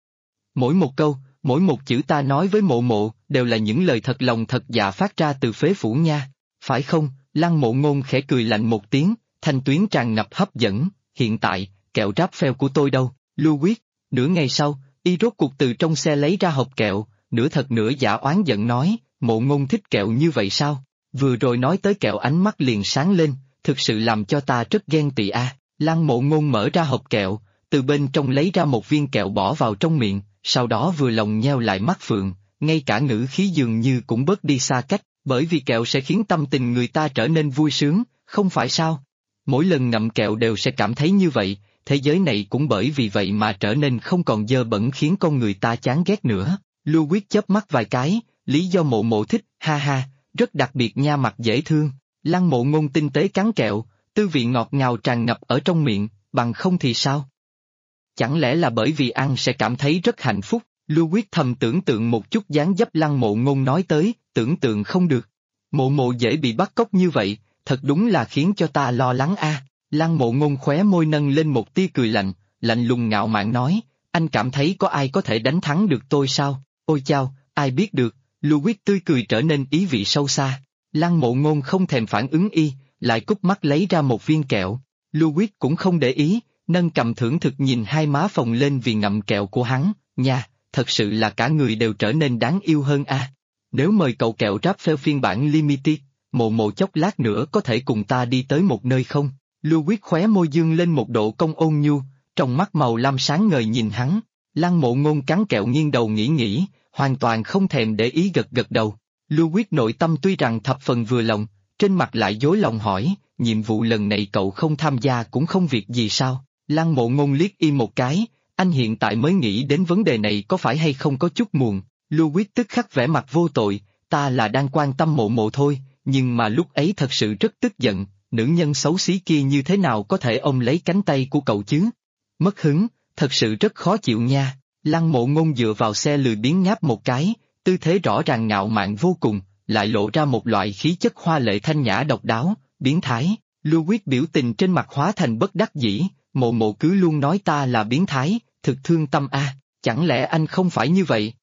Mỗi một câu, mỗi một chữ ta nói với mộ mộ, đều là những lời thật lòng thật dạ phát ra từ phế phủ nha. Phải không? Lăng Mộ Ngôn khẽ cười lạnh một tiếng, thanh tuyến tràn ngập hấp dẫn. Hiện tại, kẹo ráp phèo của tôi đâu? Lưu Quyết. Nửa ngày sau, y rốt cuộc từ trong xe lấy ra hộp kẹo, nửa thật nửa giả oán giận nói, Mộ Ngôn thích kẹo như vậy sao? Vừa rồi nói tới kẹo ánh mắt liền sáng lên, thực sự làm cho ta rất ghen tị a. Lăng Mộ Ngôn mở ra hộp kẹo, từ bên trong lấy ra một viên kẹo bỏ vào trong miệng, sau đó vừa lòng nheo lại mắt phượng, ngay cả ngữ khí dường như cũng bớt đi xa cách, bởi vì kẹo sẽ khiến tâm tình người ta trở nên vui sướng, không phải sao? Mỗi lần ngậm kẹo đều sẽ cảm thấy như vậy, thế giới này cũng bởi vì vậy mà trở nên không còn dơ bẩn khiến con người ta chán ghét nữa. Lưu Quyết chớp mắt vài cái, lý do mộ mộ thích, ha ha, rất đặc biệt nha, mặt dễ thương. Lăng Mộ Ngôn tinh tế cắn kẹo, tư vị ngọt ngào tràn ngập ở trong miệng, bằng không thì sao? Chẳng lẽ là bởi vì ăn sẽ cảm thấy rất hạnh phúc? Lưu Quyết thầm tưởng tượng một chút dáng dấp Lăng Mộ Ngôn nói tới, tưởng tượng không được. Mộ mộ dễ bị bắt cóc như vậy, thật đúng là khiến cho ta lo lắng a. Lăng Mộ Ngôn khóe môi nâng lên một tia cười lạnh, lạnh lùng ngạo mạn nói, anh cảm thấy có ai có thể đánh thắng được tôi sao? Ôi chao, ai biết được. Lưu Quyết tươi cười trở nên ý vị sâu xa. Lăng Mộ Ngôn không thèm phản ứng y, lại cúp mắt lấy ra một viên kẹo. Lưu Quyết cũng không để ý, nâng cầm thưởng thực nhìn hai má phồng lên vì ngậm kẹo của hắn, nha, thật sự là cả người đều trở nên đáng yêu hơn a. Nếu mời cậu kẹo ráp phèo phiên bản limited, mộ mộ chốc lát nữa có thể cùng ta đi tới một nơi không? Lưu Quyết khóe môi dương lên một độ cong ôn nhu, trong mắt màu lam sáng ngời nhìn hắn. Lăng Mộ Ngôn cắn kẹo nghiêng đầu nghĩ, hoàn toàn không thèm để ý gật gật đầu. Lưu Quyết nội tâm tuy rằng thập phần vừa lòng, trên mặt lại dối lòng hỏi, nhiệm vụ lần này cậu không tham gia cũng không việc gì sao? Lăng Mộ Ngôn liếc y một cái, anh hiện tại mới nghĩ đến vấn đề này có phải hay không có chút muộn. Lưu Quyết tức khắc vẻ mặt vô tội, ta là đang quan tâm mộ mộ thôi, nhưng mà lúc ấy thật sự rất tức giận, nữ nhân xấu xí kia như thế nào có thể ôm lấy cánh tay của cậu chứ? Mất hứng, thật sự rất khó chịu nha. Lăng Mộ Ngôn dựa vào xe lười biếng ngáp một cái, tư thế rõ ràng ngạo mạn vô cùng, lại lộ ra một loại khí chất hoa lệ thanh nhã độc đáo, biến thái. Lưu Quyết biểu tình trên mặt hóa thành bất đắc dĩ, mộ mộ cứ luôn nói ta là biến thái, thực thương tâm a, chẳng lẽ anh không phải như vậy?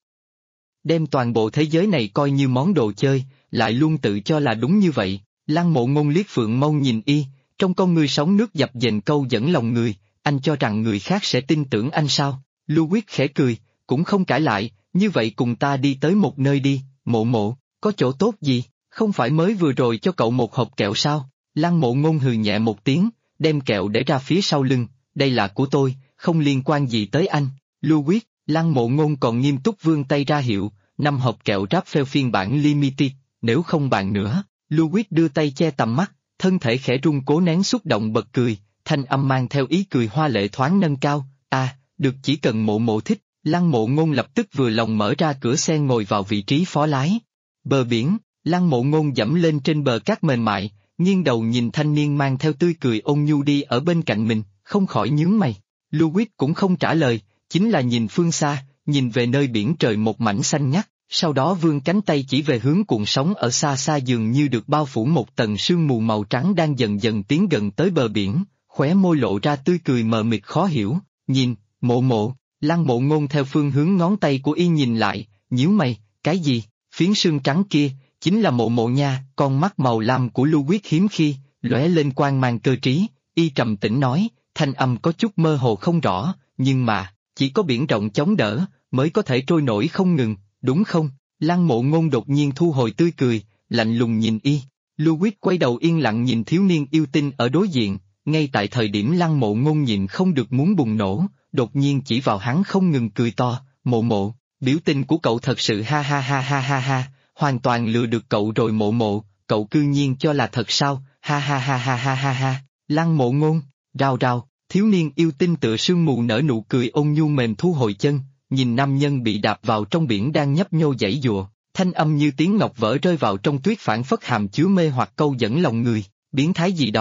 Đem toàn bộ thế giới này coi như món đồ chơi, lại luôn tự cho là đúng như vậy. Lăng Mộ Ngôn liếc phượng mâu nhìn y, trong con ngươi sóng nước dập dềnh câu dẫn lòng người, anh cho rằng người khác sẽ tin tưởng anh sao? Lưu Quyết khẽ cười, cũng không cãi lại, như vậy cùng ta đi tới một nơi đi, mộ mộ, có chỗ tốt gì, không phải mới vừa rồi cho cậu một hộp kẹo sao? Lăng Mộ Ngôn hừ nhẹ một tiếng, đem kẹo để ra phía sau lưng, đây là của tôi, không liên quan gì tới anh. Lưu Quyết, Lăng Mộ Ngôn còn nghiêm túc vươn tay ra hiệu, 5 hộp kẹo ráp phèo phiên bản limited, nếu không bàn nữa. Lưu Quyết đưa tay che tầm mắt, thân thể khẽ run cố nén xúc động bật cười, thanh âm mang theo ý cười hoa lệ thoáng nâng cao, được chỉ cần mộ mộ thích. Lăng Mộ Ngôn lập tức vừa lòng mở ra cửa xe ngồi vào vị trí phó lái. Bờ biển, Lăng Mộ Ngôn dẫm lên trên bờ cát mềm mại, nghiêng đầu nhìn thanh niên mang theo tươi cười ôn nhu đi ở bên cạnh mình, không khỏi nhướng mày. Lưu Quyết cũng không trả lời, chính là nhìn phương xa, nhìn về nơi biển trời một mảnh xanh ngắt, sau đó vươn cánh tay chỉ về hướng cuộn sóng ở xa xa dường như được bao phủ một tầng sương mù màu trắng đang dần dần tiến gần tới bờ biển, khóe môi lộ ra tươi cười mờ mịt khó hiểu, nhìn, mộ mộ. Lăng Mộ Ngôn theo phương hướng ngón tay của y nhìn lại, nhíu mày, cái gì? Phiến sương trắng kia, chính là mộ mộ nha. Con mắt màu lam của Lưu Quyết hiếm khi, lóe lên quang mang cơ trí, y trầm tĩnh nói, thanh âm có chút mơ hồ không rõ, nhưng mà, chỉ có biển rộng chống đỡ, mới có thể trôi nổi không ngừng, đúng không? Lăng Mộ Ngôn đột nhiên thu hồi tươi cười, lạnh lùng nhìn y. Lưu Quyết quay đầu yên lặng nhìn thiếu niên yêu tinh ở đối diện, ngay tại thời điểm Lăng Mộ Ngôn nhịn không được muốn bùng nổ. Đột nhiên chỉ vào hắn không ngừng cười to, mộ mộ, biểu tình của cậu thật sự ha ha ha ha ha ha, hoàn toàn lừa được cậu rồi mộ mộ, cậu cư nhiên cho là thật sao, ha ha ha ha ha ha ha. Lăng Mộ Ngôn, rào rào, thiếu niên yêu tinh tựa sương mù nở nụ cười ôn nhu mềm thu hồi chân, nhìn nam nhân bị đạp vào trong biển đang nhấp nhô giãy giụa, thanh âm như tiếng ngọc vỡ rơi vào trong tuyết phảng phất hàm chứa mê hoặc câu dẫn lòng người, biến thái gì đó,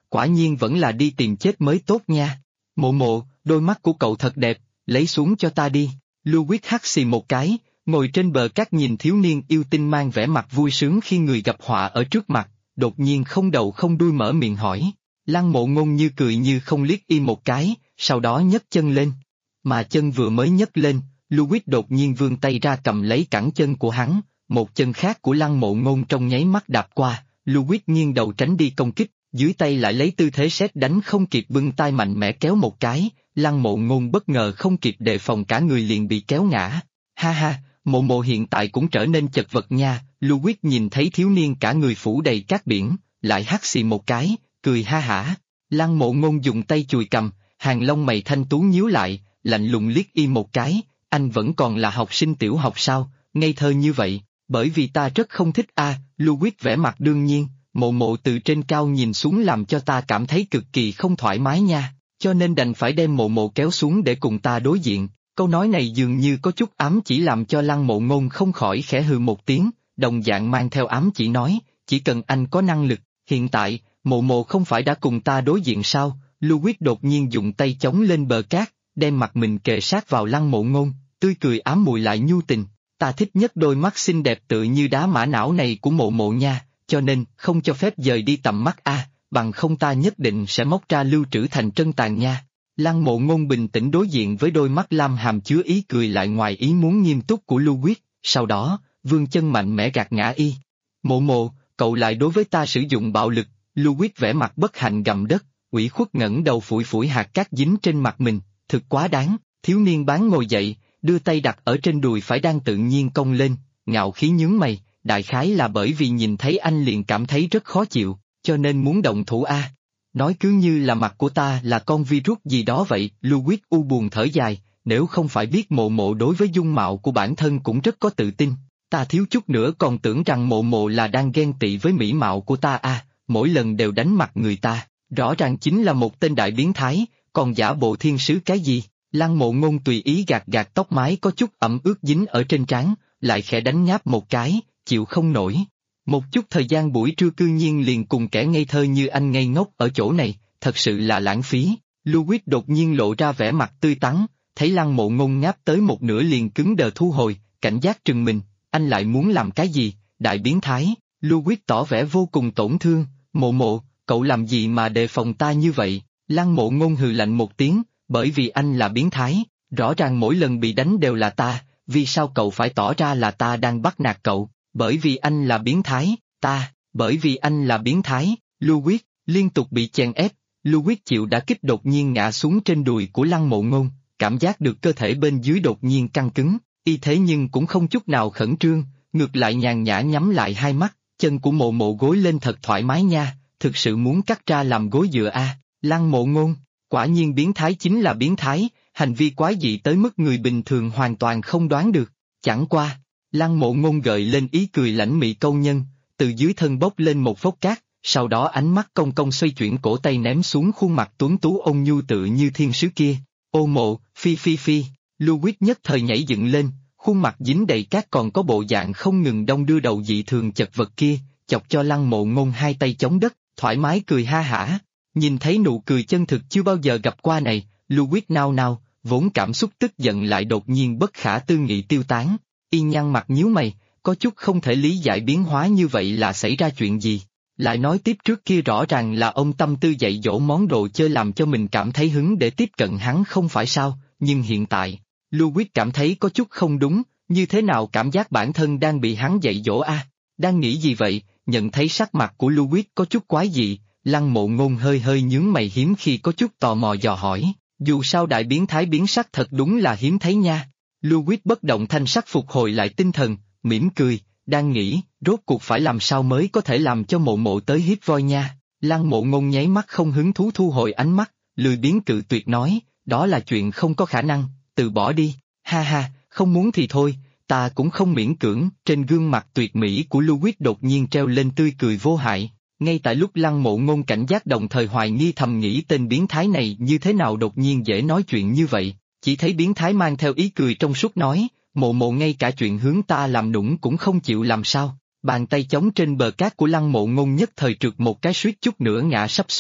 quả nhiên vẫn là đi tìm chết mới tốt nha. Mộ mộ, đôi mắt của cậu thật đẹp, lấy xuống cho ta đi. Louis hắt xì một cái, ngồi trên bờ cát nhìn thiếu niên yêu tinh mang vẻ mặt vui sướng khi người gặp họa ở trước mặt, đột nhiên không đầu không đuôi mở miệng hỏi. Lăng Mộ Ngôn như cười như không liếc y một cái, sau đó nhấc chân lên. Mà chân vừa mới nhấc lên, Louis đột nhiên vươn tay ra cầm lấy cẳng chân của hắn, một chân khác của Lăng Mộ Ngôn trong nháy mắt đạp qua, Louis nghiêng đầu tránh đi công kích, dưới tay lại lấy tư thế sét đánh không kịp bưng tay mạnh mẽ kéo một cái, Lăng Mộ Ngôn bất ngờ không kịp đề phòng cả người liền bị kéo ngã. Ha ha, mộ mộ hiện tại cũng trở nên chật vật nha, Louis nhìn thấy thiếu niên cả người phủ đầy cát biển, lại hắt xì một cái, cười ha hả. Lăng Mộ Ngôn dùng tay chùi cằm, hàng lông mày thanh tú nhíu lại, lạnh lùng liếc y một cái, anh vẫn còn là học sinh tiểu học sao, ngây thơ như vậy, bởi vì ta rất không thích Louis vẻ mặt đương nhiên, mộ mộ từ trên cao nhìn xuống làm cho ta cảm thấy cực kỳ không thoải mái nha, cho nên đành phải đem mộ mộ kéo xuống để cùng ta đối diện. Câu nói này dường như có chút ám chỉ làm cho Lăng Mộ Ngôn không khỏi khẽ hừ một tiếng, đồng dạng mang theo ám chỉ nói, chỉ cần anh có năng lực, hiện tại, mộ mộ không phải đã cùng ta đối diện sao, Louis đột nhiên dùng tay chống lên bờ cát, đem mặt mình kề sát vào Lăng Mộ Ngôn, tươi cười ám mùi lại nhu tình, ta thích nhất đôi mắt xinh đẹp tựa như đá mã não này của mộ mộ nha, cho nên không cho phép dời đi tầm mắt bằng không ta nhất định sẽ móc ra lưu trữ thành trân tàn nha. Lăng Mộ Ngôn bình tĩnh đối diện với đôi mắt lam hàm chứa ý cười lại ngoài ý muốn nghiêm túc của Louis, sau đó, vươn chân mạnh mẽ gạt ngã y. Mộ mộ, cậu lại đối với ta sử dụng bạo lực, Louis vẻ mặt bất hạnh gầm đất, ủy khuất ngẩng đầu phủi phủi hạt cát dính trên mặt mình, thực quá đáng, thiếu niên bán ngồi dậy, đưa tay đặt ở trên đùi phải đang tự nhiên cong lên, ngạo khí nhướng mày, đại khái là bởi vì nhìn thấy anh liền cảm thấy rất khó chịu, cho nên muốn động thủ Nói cứ như là mặt của ta là con virus gì đó vậy, Louis u buồn thở dài, nếu không phải biết mộ mộ đối với dung mạo của bản thân cũng rất có tự tin, ta thiếu chút nữa còn tưởng rằng mộ mộ là đang ghen tị với mỹ mạo của ta mỗi lần đều đánh mặt người ta, rõ ràng chính là một tên đại biến thái, còn giả bộ thiên sứ cái gì, Lăng Mộ Ngôn tùy ý gạt gạt tóc mái có chút ẩm ướt dính ở trên trán, lại khẽ đánh nháp một cái, chịu không nổi. Một chút thời gian buổi trưa cư nhiên liền cùng kẻ ngây thơ như anh ngây ngốc ở chỗ này, thật sự là lãng phí. Louis đột nhiên lộ ra vẻ mặt tươi tắn, thấy Lăng Mộ Ngôn ngáp tới một nửa liền cứng đờ thu hồi, cảnh giác trừng mình, anh lại muốn làm cái gì, đại biến thái. Louis tỏ vẻ vô cùng tổn thương, mộ mộ, cậu làm gì mà đề phòng ta như vậy, Lăng Mộ Ngôn hừ lạnh một tiếng, bởi vì anh là biến thái, rõ ràng mỗi lần bị đánh đều là ta, vì sao cậu phải tỏ ra là ta đang bắt nạt cậu? Bởi vì anh là biến thái, bởi vì anh là biến thái, Louis, liên tục bị chèn ép, Louis chịu đả kích đột nhiên ngã xuống trên đùi của Lăng Mộ Ngôn, cảm giác được cơ thể bên dưới đột nhiên căng cứng, y thế nhưng cũng không chút nào khẩn trương, ngược lại nhàn nhã nhắm lại hai mắt, chân của mộ mộ gối lên thật thoải mái nha, thực sự muốn cắt ra làm gối dựa Lăng Mộ Ngôn, quả nhiên biến thái chính là biến thái, hành vi quái dị tới mức người bình thường hoàn toàn không đoán được, chẳng qua. Lăng Mộ Ngôn gợi lên ý cười lãnh mị câu nhân, từ dưới thân bốc lên một vốc cát, sau đó ánh mắt cong cong xoay chuyển cổ tay ném xuống khuôn mặt tuấn tú ôn nhu tự như thiên sứ kia. Ô mộ, phi phi phi, Louis nhất thời nhảy dựng lên, khuôn mặt dính đầy cát còn có bộ dạng không ngừng đong đưa đầu dị thường chật vật kia, chọc cho Lăng Mộ Ngôn hai tay chống đất, thoải mái cười ha hả. Nhìn thấy nụ cười chân thực chưa bao giờ gặp qua này, Louis nao nao, vốn cảm xúc tức giận lại đột nhiên bất khả tư nghị tiêu tán. Y nhăn mặt nhíu mày, có chút không thể lý giải biến hóa như vậy là xảy ra chuyện gì. Lại nói tiếp trước kia rõ ràng là ông tâm tư dạy dỗ món đồ chơi làm cho mình cảm thấy hứng để tiếp cận hắn không phải sao, nhưng hiện tại, Louis cảm thấy có chút không đúng, như thế nào cảm giác bản thân đang bị hắn dạy dỗ Đang nghĩ gì vậy, nhận thấy sắc mặt của Louis có chút quái dị, Lăng Mộ Ngôn hơi hơi nhướng mày hiếm khi có chút tò mò dò hỏi, dù sao đại biến thái biến sắc thật đúng là hiếm thấy nha. Louis bất động thanh sắc phục hồi lại tinh thần, mỉm cười, đang nghĩ, rốt cuộc phải làm sao mới có thể làm cho mộ mộ tới hiếp voi nha. Lăng Mộ Ngôn nháy mắt không hứng thú thu hồi ánh mắt, lười biếng cự tuyệt nói, đó là chuyện không có khả năng, từ bỏ đi, ha ha, không muốn thì thôi, ta cũng không miễn cưỡng. Trên gương mặt tuyệt mỹ của Louis đột nhiên treo lên tươi cười vô hại. Ngay tại lúc Lăng Mộ Ngôn cảnh giác đồng thời hoài nghi thầm nghĩ tên biến thái này như thế nào đột nhiên dễ nói chuyện như vậy, chỉ thấy biến thái mang theo ý cười trong suốt nói, mộ mộ ngay cả chuyện hướng ta làm nũng cũng không chịu làm sao. Bàn tay chống trên bờ cát của Lăng Mộ Ngôn nhất thời trượt một cái suýt chút nữa ngã sắp xuống,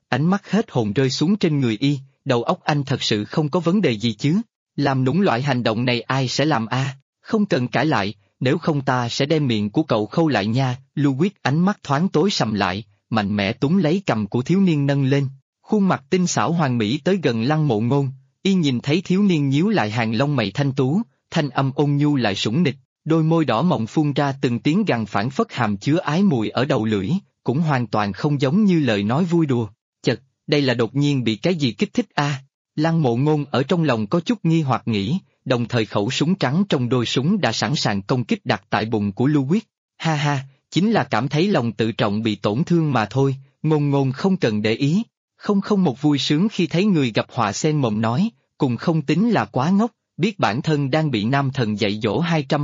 ánh mắt hết hồn rơi xuống trên người y, đầu óc anh thật sự không có vấn đề gì chứ? Làm nũng loại hành động này ai sẽ làm a? Không cần cãi lại, nếu không ta sẽ đem miệng của cậu khâu lại nha. Louis ánh mắt thoáng tối sầm lại, mạnh mẽ túm lấy cằm của thiếu niên nâng lên. Khuôn mặt tinh xảo hoàn mỹ tới gần Lăng Mộ Ngôn, y nhìn thấy thiếu niên nhíu lại hàng lông mày thanh tú, thanh âm ôn nhu lại sủng nịch, đôi môi đỏ mọng phun ra từng tiếng gằn phảng phất hàm chứa ái mùi ở đầu lưỡi, cũng hoàn toàn không giống như lời nói vui đùa. Chật, đây là đột nhiên bị cái gì kích thích a? Lăng Mộ Ngôn ở trong lòng có chút nghi hoặc nghĩ, đồng thời khẩu súng trắng trong đôi súng đã sẵn sàng công kích đặt tại bụng của Louis. Ha ha, chính là cảm thấy lòng tự trọng bị tổn thương mà thôi, Ngôn Ngôn không cần để ý. Không một vui sướng khi thấy người gặp họa sen mồm nói, cùng không tính là quá ngốc, biết bản thân đang bị nam thần dạy dỗ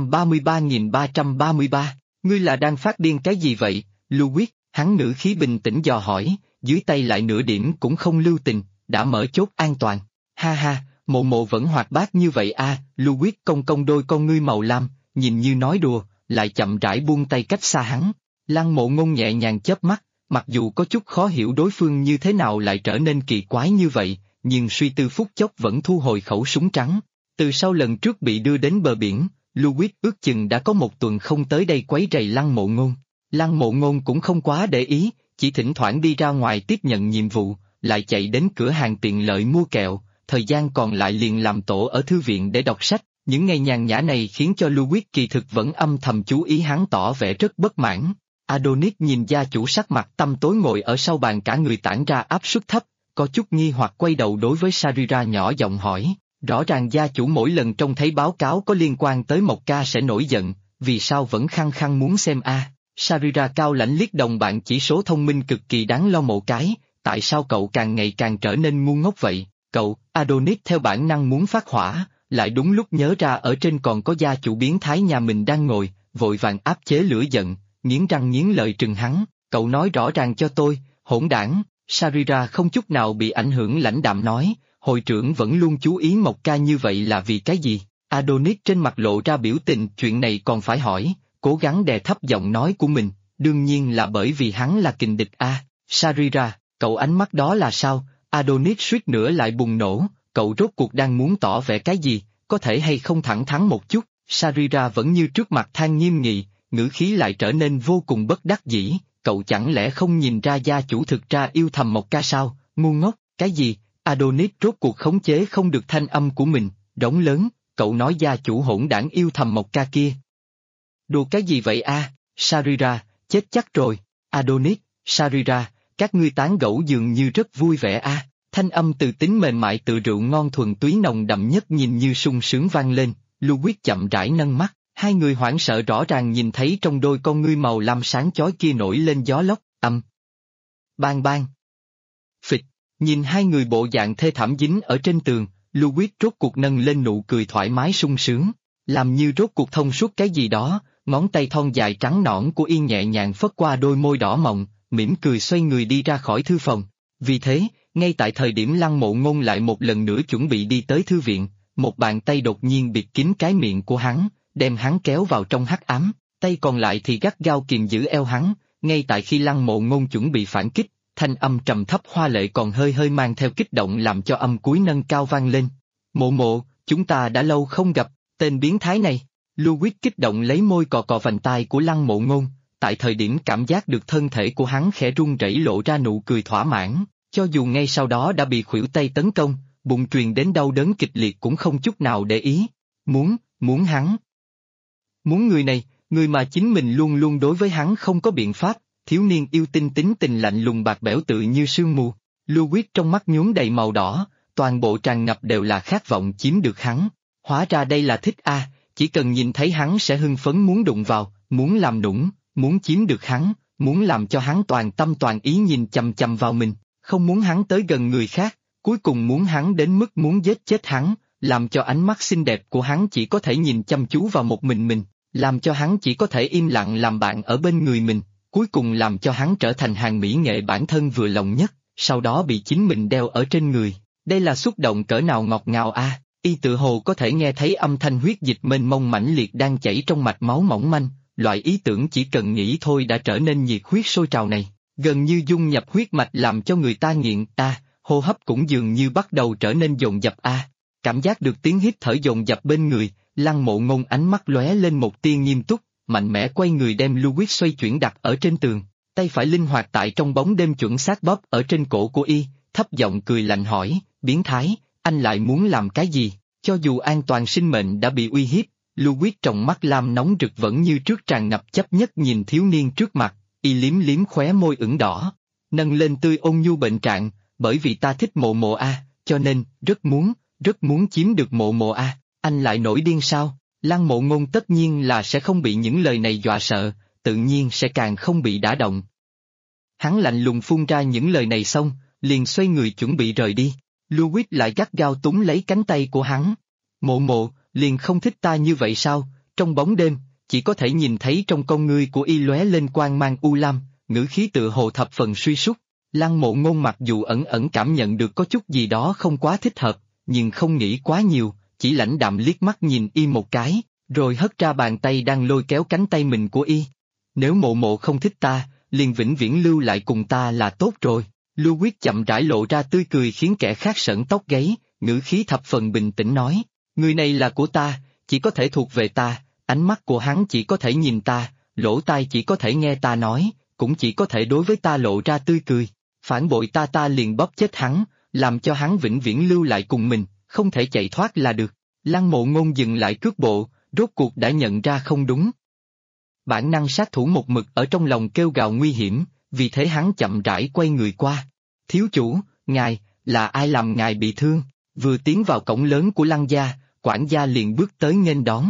233.333, ngươi là đang phát điên cái gì vậy, Louis, hắn ngữ khí bình tĩnh dò hỏi, dưới tay lại nửa điểm cũng không lưu tình, đã mở chốt an toàn. Ha ha, Mộ Mộ vẫn hoạt bát như vậy a, Louis cong cong đôi con ngươi màu lam, nhìn như nói đùa, lại chậm rãi buông tay cách xa hắn. Lăng Mộ Ngôn nhẹ nhàng chớp mắt, mặc dù có chút khó hiểu đối phương như thế nào lại trở nên kỳ quái như vậy, nhưng suy tư phút chốc vẫn thu hồi khẩu súng trắng. Từ sau lần trước bị đưa đến bờ biển, Louis ước chừng đã có một tuần không tới đây quấy rầy Lăng Mộ Ngôn. Lăng Mộ Ngôn cũng không quá để ý, chỉ thỉnh thoảng đi ra ngoài tiếp nhận nhiệm vụ, lại chạy đến cửa hàng tiện lợi mua kẹo, thời gian còn lại liền làm tổ ở thư viện để đọc sách. Những ngày nhàn nhã này khiến cho Louis kỳ thực vẫn âm thầm chú ý hắn tỏ vẻ rất bất mãn. Adonis nhìn gia chủ sắc mặt tăm tối ngồi ở sau bàn cả người tản ra áp suất thấp, có chút nghi hoặc quay đầu đối với Sarira nhỏ giọng hỏi, rõ ràng gia chủ mỗi lần trông thấy báo cáo có liên quan tới một ca sẽ nổi giận, vì sao vẫn khăng khăng muốn xem a? Sarira cao lãnh liếc đồng bạn chỉ số thông minh cực kỳ đáng lo một cái, tại sao cậu càng ngày càng trở nên ngu ngốc vậy? Cậu, Adonis theo bản năng muốn phát hỏa, lại đúng lúc nhớ ra ở trên còn có gia chủ biến thái nhà mình đang ngồi, vội vàng áp chế lửa giận, nghiến răng nghiến lợi trừng hắn, cậu nói rõ ràng cho tôi, hỗn đảng. Sarira không chút nào bị ảnh hưởng lãnh đạm nói, hội trưởng vẫn luôn chú ý một ca như vậy là vì cái gì? Adonis trên mặt lộ ra biểu tình, chuyện này còn phải hỏi, cố gắng đè thấp giọng nói của mình, đương nhiên là bởi vì hắn là kình địch a. Sarira, cậu ánh mắt đó là sao? Adonis suýt nữa lại bùng nổ, cậu rốt cuộc đang muốn tỏ vẻ cái gì, có thể hay không thẳng thắn một chút? Sarira vẫn như trước mặt than nghiêm nghị, ngữ khí lại trở nên vô cùng bất đắc dĩ, cậu chẳng lẽ không nhìn ra gia chủ thực ra yêu thầm một ca sao, ngu ngốc, cái gì? Adonis rốt cuộc khống chế không được thanh âm của mình, rống lớn, cậu nói gia chủ hỗn đảng yêu thầm một ca kia. Đùa cái gì vậy a? Sarira, chết chắc rồi. Adonis, Sarira, các ngươi tán gẫu dường như rất vui vẻ a. Thanh âm từ tính mềm mại từ rượu ngon thuần túy nồng đậm nhất nhìn như sung sướng vang lên, Louis chậm rãi nâng mắt, hai người hoảng sợ rõ ràng nhìn thấy trong đôi con ngươi màu lam sáng chói kia nổi lên gió lốc, bang bang. Phịch, nhìn hai người bộ dạng thê thảm dính ở trên tường, Louis rốt cuộc nâng lên nụ cười thoải mái sung sướng, làm như rốt cuộc thông suốt cái gì đó, ngón tay thon dài trắng nõn của Yên nhẹ nhàng phất qua đôi môi đỏ mọng, mỉm cười xoay người đi ra khỏi thư phòng. Vì thế, ngay tại thời điểm Lăng Mộ Ngôn lại một lần nữa chuẩn bị đi tới thư viện, một bàn tay đột nhiên bịt kín cái miệng của hắn, đem hắn kéo vào trong hắc ám, tay còn lại thì gắt gao kìm giữ eo hắn, ngay tại khi Lăng Mộ Ngôn chuẩn bị phản kích, thanh âm trầm thấp hoa lệ còn hơi hơi mang theo kích động làm cho âm cuối nâng cao vang lên. Mộ Mộ, chúng ta đã lâu không gặp, tên biến thái này. Louis kích động lấy môi cọ cọ vành tai của Lăng Mộ Ngôn, tại thời điểm cảm giác được thân thể của hắn khẽ run rẩy lộ ra nụ cười thỏa mãn, cho dù ngay sau đó đã bị khuỷu tay tấn công, bụng truyền đến đau đớn kịch liệt cũng không chút nào để ý. Muốn hắn. Muốn người này, người mà chính mình luôn luôn đối với hắn không có biện pháp, thiếu niên yêu tinh tính tình lạnh lùng bạc bẽo tự như sương mù. Louis trong mắt nhuốm đầy màu đỏ, toàn bộ tràn ngập đều là khát vọng chiếm được hắn. Hóa ra đây là thích a, chỉ cần nhìn thấy hắn sẽ hưng phấn muốn đụng vào, muốn làm nũng, muốn chiếm được hắn, muốn làm cho hắn toàn tâm toàn ý nhìn chằm chằm vào mình, không muốn hắn tới gần người khác, cuối cùng muốn hắn đến mức muốn giết chết hắn, làm cho ánh mắt xinh đẹp của hắn chỉ có thể nhìn chăm chú vào một mình, làm cho hắn chỉ có thể im lặng làm bạn ở bên người mình, cuối cùng làm cho hắn trở thành hàng mỹ nghệ bản thân vừa lòng nhất, sau đó bị chính mình đeo ở trên người. Đây là xúc động cỡ nào ngọt ngào a, y tự hồ có thể nghe thấy âm thanh huyết dịch mênh mông mãnh liệt đang chảy trong mạch máu mỏng manh, loại ý tưởng chỉ cần nghĩ thôi đã trở nên nhiệt huyết sôi trào này, gần như dung nhập huyết mạch làm cho người ta nghiện. Hô hấp cũng dường như bắt đầu trở nên dồn dập. Cảm giác được tiếng hít thở dồn dập bên người, Lăng Mộ Ngôn ánh mắt lóe lên một tia nghiêm túc, mạnh mẽ quay người đem Louis xoay chuyển đặt ở trên tường, tay phải linh hoạt tại trong bóng đêm chuẩn xác bóp ở trên cổ của y, thấp giọng cười lạnh hỏi, biến thái, anh lại muốn làm cái gì? Cho dù an toàn sinh mệnh đã bị uy hiếp, Louis trong mắt lam nóng rực vẫn như trước tràn ngập chấp nhất nhìn thiếu niên trước mặt, y liếm liếm khóe môi ửng đỏ, nâng lên tươi ôn nhu bệnh trạng, bởi vì ta thích Mộ Mộ cho nên, rất muốn chiếm được Mộ Mộ anh lại nổi điên sao? Lăng Mộ Ngôn tất nhiên là sẽ không bị những lời này dọa sợ, tự nhiên sẽ càng không bị đả động. Hắn lạnh lùng phun ra những lời này xong, liền xoay người chuẩn bị rời đi. Louis lại gắt gao túm lấy cánh tay của hắn. Mộ Mộ, liền không thích ta như vậy sao? Trong bóng đêm, chỉ có thể nhìn thấy trong con ngươi của y lóe lên quang mang u lam, ngữ khí tựa hồ thập phần suy sút. Lăng Mộ Ngôn mặc dù ẩn ẩn cảm nhận được có chút gì đó không quá thích hợp, nhưng không nghĩ quá nhiều, chỉ lãnh đạm liếc mắt nhìn y một cái, rồi hất ra bàn tay đang lôi kéo cánh tay mình của y. Nếu Mộ Mộ không thích ta, liền vĩnh viễn lưu lại cùng ta là tốt rồi. Louis chậm rãi lộ ra tươi cười khiến kẻ khác sởn tóc gáy, ngữ khí thập phần bình tĩnh nói, người này là của ta, chỉ có thể thuộc về ta, ánh mắt của hắn chỉ có thể nhìn ta, lỗ tai chỉ có thể nghe ta nói, cũng chỉ có thể đối với ta lộ ra tươi cười. Phản bội ta liền bóp chết hắn, làm cho hắn vĩnh viễn lưu lại cùng mình, không thể chạy thoát là được. Lăng Mộ Ngôn dừng lại cước bộ, rốt cuộc đã nhận ra không đúng. Bản năng sát thủ một mực ở trong lòng kêu gào nguy hiểm, vì thế hắn chậm rãi quay người qua. Thiếu chủ, ngài, là ai làm ngài bị thương? Vừa tiến vào cổng lớn của Lăng gia, quản gia liền bước tới nghênh đón.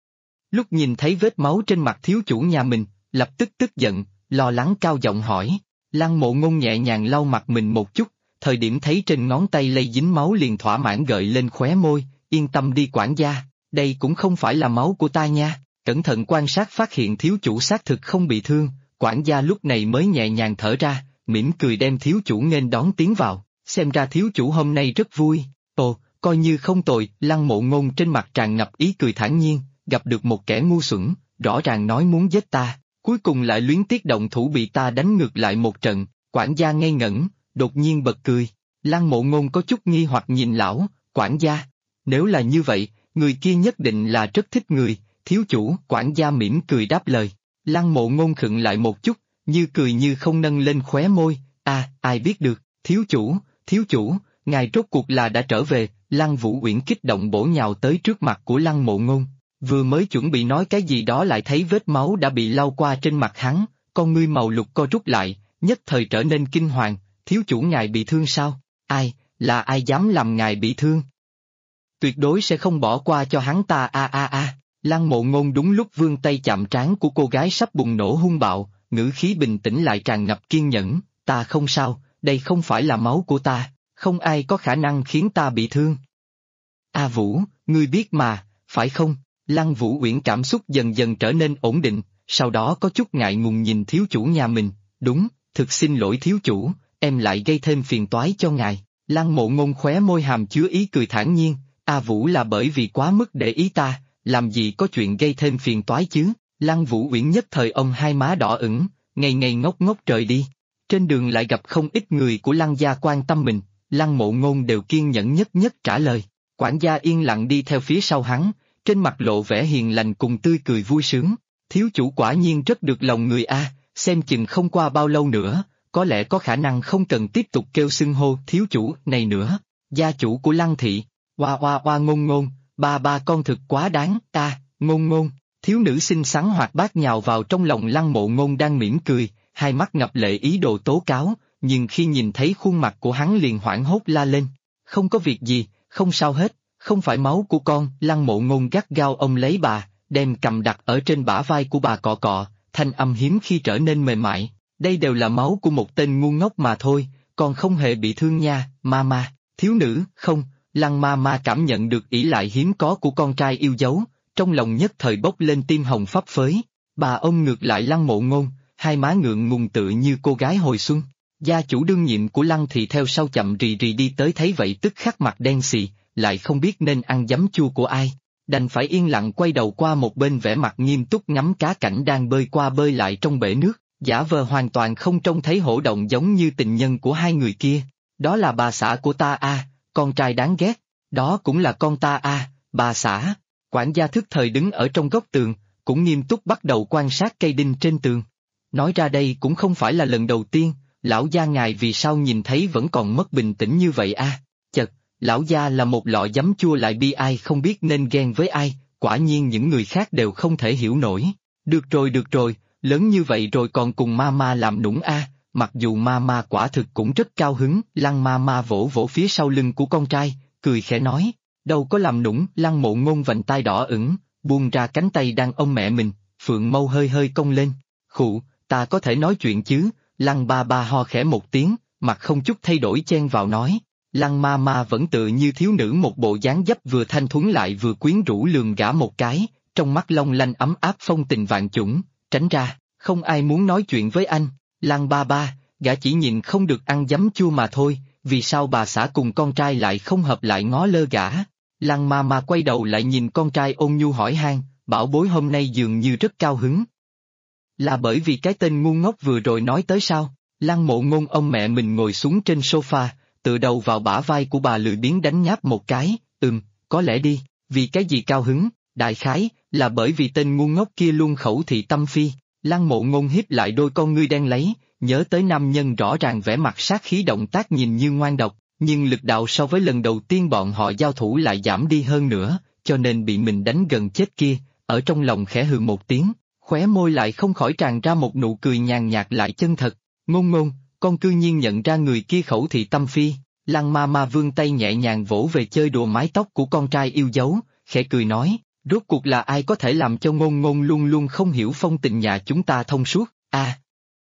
Lúc nhìn thấy vết máu trên mặt thiếu chủ nhà mình, lập tức tức giận, lo lắng cao giọng hỏi. Lăng Mộ Ngôn nhẹ nhàng lau mặt mình một chút, thời điểm thấy trên ngón tay lây dính máu liền thỏa mãn gợi lên khóe môi, yên tâm đi quản gia, đây cũng không phải là máu của ta nha. Cẩn thận quan sát phát hiện thiếu chủ xác thực không bị thương, quản gia lúc này mới nhẹ nhàng thở ra, mỉm cười đem thiếu chủ nghênh đón tiến vào, xem ra thiếu chủ hôm nay rất vui. Ồ, coi như không tồi. Lăng Mộ Ngôn trên mặt tràn ngập ý cười thản nhiên, gặp được một kẻ ngu xuẩn, rõ ràng nói muốn giết ta, cuối cùng lại luyến tiếc động thủ bị ta đánh ngược lại một trận. Quản gia ngây ngẩn, đột nhiên bật cười. Lăng Mộ Ngôn có chút nghi hoặc nhìn lão, quản gia, nếu là như vậy, người kia nhất định là rất thích người. Thiếu chủ, quản gia mỉm cười đáp lời. Lăng Mộ Ngôn khựng lại một chút, như cười như không nâng lên khóe môi, ai biết được, thiếu chủ, ngài rốt cuộc là đã trở về. Lăng Vũ Uyển kích động bổ nhào tới trước mặt của Lăng Mộ Ngôn, vừa mới chuẩn bị nói cái gì đó lại thấy vết máu đã bị lau qua trên mặt hắn, con ngươi màu lục co rút lại, nhất thời trở nên kinh hoàng, thiếu chủ ngài bị thương sao? Là ai dám làm ngài bị thương? Tuyệt đối sẽ không bỏ qua cho hắn ta. Lăng Mộ Ngôn đúng lúc vươn tay chạm trán của cô gái sắp bùng nổ hung bạo, ngữ khí bình tĩnh lại tràn ngập kiên nhẫn, ta không sao, đây không phải là máu của ta, không ai có khả năng khiến ta bị thương. Vũ, ngươi biết mà, phải không? Lăng Vũ Uyển cảm xúc dần dần trở nên ổn định, sau đó có chút ngại ngùng nhìn thiếu chủ nhà mình, đúng, thực xin lỗi thiếu chủ, em lại gây thêm phiền toái cho ngài. Lăng Mộ Ngôn khóe môi hàm chứa ý cười thản nhiên, Vũ là bởi vì quá mức để ý ta, làm gì có chuyện gây thêm phiền toái chứ? Lăng Vũ Uyển nhất thời ông hai má đỏ ửng, ngây ngây ngốc ngốc rời đi. Trên đường lại gặp không ít người của Lăng gia quan tâm mình, Lăng Mộ Ngôn đều kiên nhẫn nhất trả lời. Quản gia yên lặng đi theo phía sau hắn, trên mặt lộ vẻ hiền lành cùng tươi cười vui sướng. Thiếu chủ quả nhiên rất được lòng người xem chừng không qua bao lâu nữa, có lẽ có khả năng không cần tiếp tục kêu xưng hô thiếu chủ này nữa. Gia chủ của Lăng thị, Hoa Ngôn, ba con thực quá đáng. Ngôn, thiếu nữ xinh xắn hoạt bát nhào vào trong lòng Lăng Mộ Ngôn đang mỉm cười, hai mắt ngập lệ ý đồ tố cáo, nhưng khi nhìn thấy khuôn mặt của hắn liền hoảng hốt la lên. Không có việc gì, không sao hết, không phải máu của con. Lăng Mộ Ngôn gắt gao ôm lấy bà, đem cầm đặt ở trên bả vai của bà cọ cọ, thanh âm hiếm khi trở nên mềm mại. Đây đều là máu của một tên ngu ngốc mà thôi, con không hề bị thương nha, mama. Thiếu nữ, không. Lăng mama cảm nhận được ỷ lại hiếm có của con trai yêu dấu, trong lòng nhất thời bốc lên tim hồng phấp phới. Bà ôm ngược lại Lăng Mộ Ngôn, hai má ngượng ngùng tựa như cô gái hồi xuân. Gia chủ đương nhiệm của Lăng thị theo sau chậm rì rì đi tới thấy vậy tức khắc mặt đen xì, lại không biết nên ăn giấm chua của ai, đành phải yên lặng quay đầu qua một bên vẻ mặt nghiêm túc ngắm cá cảnh đang bơi qua bơi lại trong bể nước. giả vờ hoàn toàn không trông thấy hổ động giống như tình nhân của hai người kia. Đó là bà xã của ta à, con trai đáng ghét. Đó cũng là con ta à, bà xã. Quản gia thức thời đứng ở trong góc tường, cũng nghiêm túc bắt đầu quan sát cây đinh trên tường. Nói ra đây cũng không phải là lần đầu tiên, lão gia ngài vì sao nhìn thấy vẫn còn mất bình tĩnh như vậy à? Chật, lão gia là một lọ giấm chua lại bi ai không biết nên ghen với ai, quả nhiên những người khác đều không thể hiểu nổi. Được rồi, lớn như vậy rồi còn cùng mama làm nũng à, mặc dù mama quả thực cũng rất cao hứng. Lăng mama vỗ vỗ phía sau lưng của con trai, cười khẽ nói, đâu có làm nũng. Lăng Mộ Ngôn vành tai đỏ ửng, buông ra cánh tay đang ôm mẹ mình, phượng mâu hơi hơi cong lên. Khụ, ta có thể nói chuyện chứ? Lăng ba ba ho khẽ một tiếng, mặt không chút thay đổi chen vào nói. Lăng ma ma vẫn tự như thiếu nữ một bộ dáng dấp vừa thanh thuấn lại vừa quyến rũ lườm gã một cái, trong mắt long lanh ấm áp phong tình vạn chủng, tránh ra, không ai muốn nói chuyện với anh. Lăng ba ba, gã chỉ nhìn không được ăn giấm chua mà thôi, vì sao bà xã cùng con trai lại không hợp lại ngó lơ gã? Lăng ma ma quay đầu lại nhìn con trai ôn nhu hỏi han, bảo bối hôm nay dường như rất cao hứng. Là bởi vì cái tên ngu ngốc vừa rồi nói tới sao? Lăng Mộ Ngôn ông mẹ mình ngồi xuống trên sofa, tựa đầu vào bả vai của bà lười biếng đánh nháp một cái, có lẽ đi, vì cái gì cao hứng, đại khái, là bởi vì tên ngu ngốc kia luôn khẩu thị tâm phi. Lăng Mộ Ngôn híp lại đôi con ngươi đen lấy, nhớ tới nam nhân rõ ràng vẻ mặt sát khí động tác nhìn như ngoan độc, nhưng lực đạo so với lần đầu tiên bọn họ giao thủ lại giảm đi hơn nữa, cho nên bị mình đánh gần chết kia, ở trong lòng khẽ hừ một tiếng, khóe môi lại không khỏi tràn ra một nụ cười nhàn nhạt lại chân thật. Ngôn Ngôn, con cư nhiên nhận ra người kia khẩu thị tâm phi. Lăng ma ma vươn tay nhẹ nhàng vỗ về chơi đùa mái tóc của con trai yêu dấu, khẽ cười nói, rốt cuộc là ai có thể làm cho Ngôn Ngôn luôn luôn không hiểu phong tình nhà chúng ta thông suốt, à?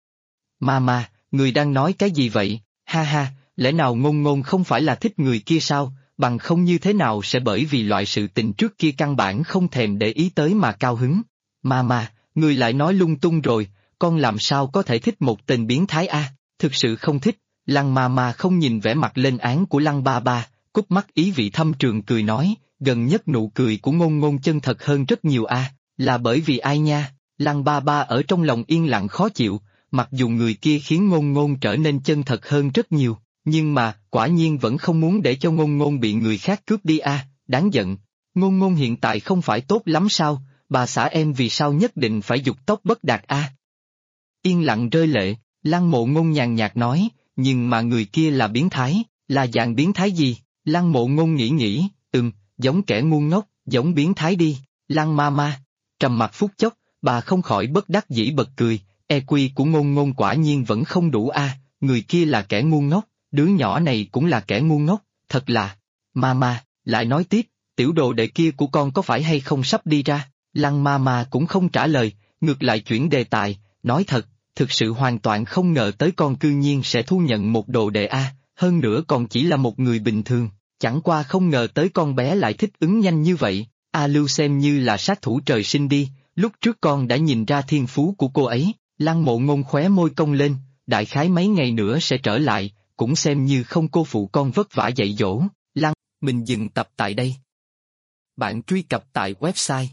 Ma, người đang nói cái gì vậy? Ha ha, lẽ nào Ngôn Ngôn không phải là thích người kia sao, bằng không như thế nào sẽ bởi vì loại sự tình trước kia căn bản không thèm để ý tới mà cao hứng? Ma, người lại nói lung tung rồi, con làm sao có thể thích một tên biến thái a? Thực sự không thích. Lăng ma không nhìn vẻ mặt lên án của Lăng ba ba, cúp mắt ý vị thâm trường cười nói, gần nhất nụ cười của Ngôn Ngôn chân thật hơn rất nhiều a, là bởi vì ai nha? Lăng ba ba ở trong lòng yên lặng khó chịu, mặc dù người kia khiến Ngôn Ngôn trở nên chân thật hơn rất nhiều, nhưng mà, quả nhiên vẫn không muốn để cho Ngôn Ngôn bị người khác cướp đi a, đáng giận. Ngôn Ngôn hiện tại không phải tốt lắm sao, bà xã em vì sao nhất định phải dục tốc bất đạt a? Yên lặng rơi lệ, Lăng Mộ Ngôn nhàn nhạt nói, nhưng mà người kia là biến thái, là dạng biến thái gì? Lăng Mộ Ngôn nghĩ, giống kẻ ngu ngốc, giống biến thái đi. Lăng ma trầm mặt phút chốc, bà không khỏi bất đắc dĩ bật cười, EQ của Ngôn Ngôn quả nhiên vẫn không đủ a, người kia là kẻ ngu ngốc, đứa nhỏ này cũng là kẻ ngu ngốc, thật là. Ma, lại nói tiếp, tiểu đồ đệ kia của con có phải hay không sắp đi ra? Lăng ma cũng không trả lời, ngược lại chuyển đề tài, nói thật, thực sự hoàn toàn không ngờ tới con cư nhiên sẽ thu nhận một đồ đệ a, hơn nữa còn chỉ là một người bình thường, chẳng qua không ngờ tới con bé lại thích ứng nhanh như vậy. A Lưu xem như là sát thủ trời sinh đi, lúc trước con đã nhìn ra thiên phú của cô ấy. Lăng Mộ Ngôn khóe môi cong lên, đại khái mấy ngày nữa sẽ trở lại, cũng xem như không cô phụ con vất vả dạy dỗ. Mình dừng tập tại đây. Bạn truy cập tại website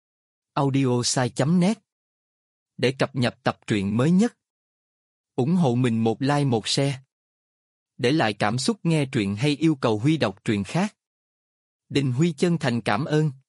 audiosai.net để cập nhật tập truyện mới nhất. Ủng hộ mình một like một share. Để lại cảm xúc nghe truyện hay yêu cầu Huy đọc truyện khác. Đình Huy chân thành cảm ơn.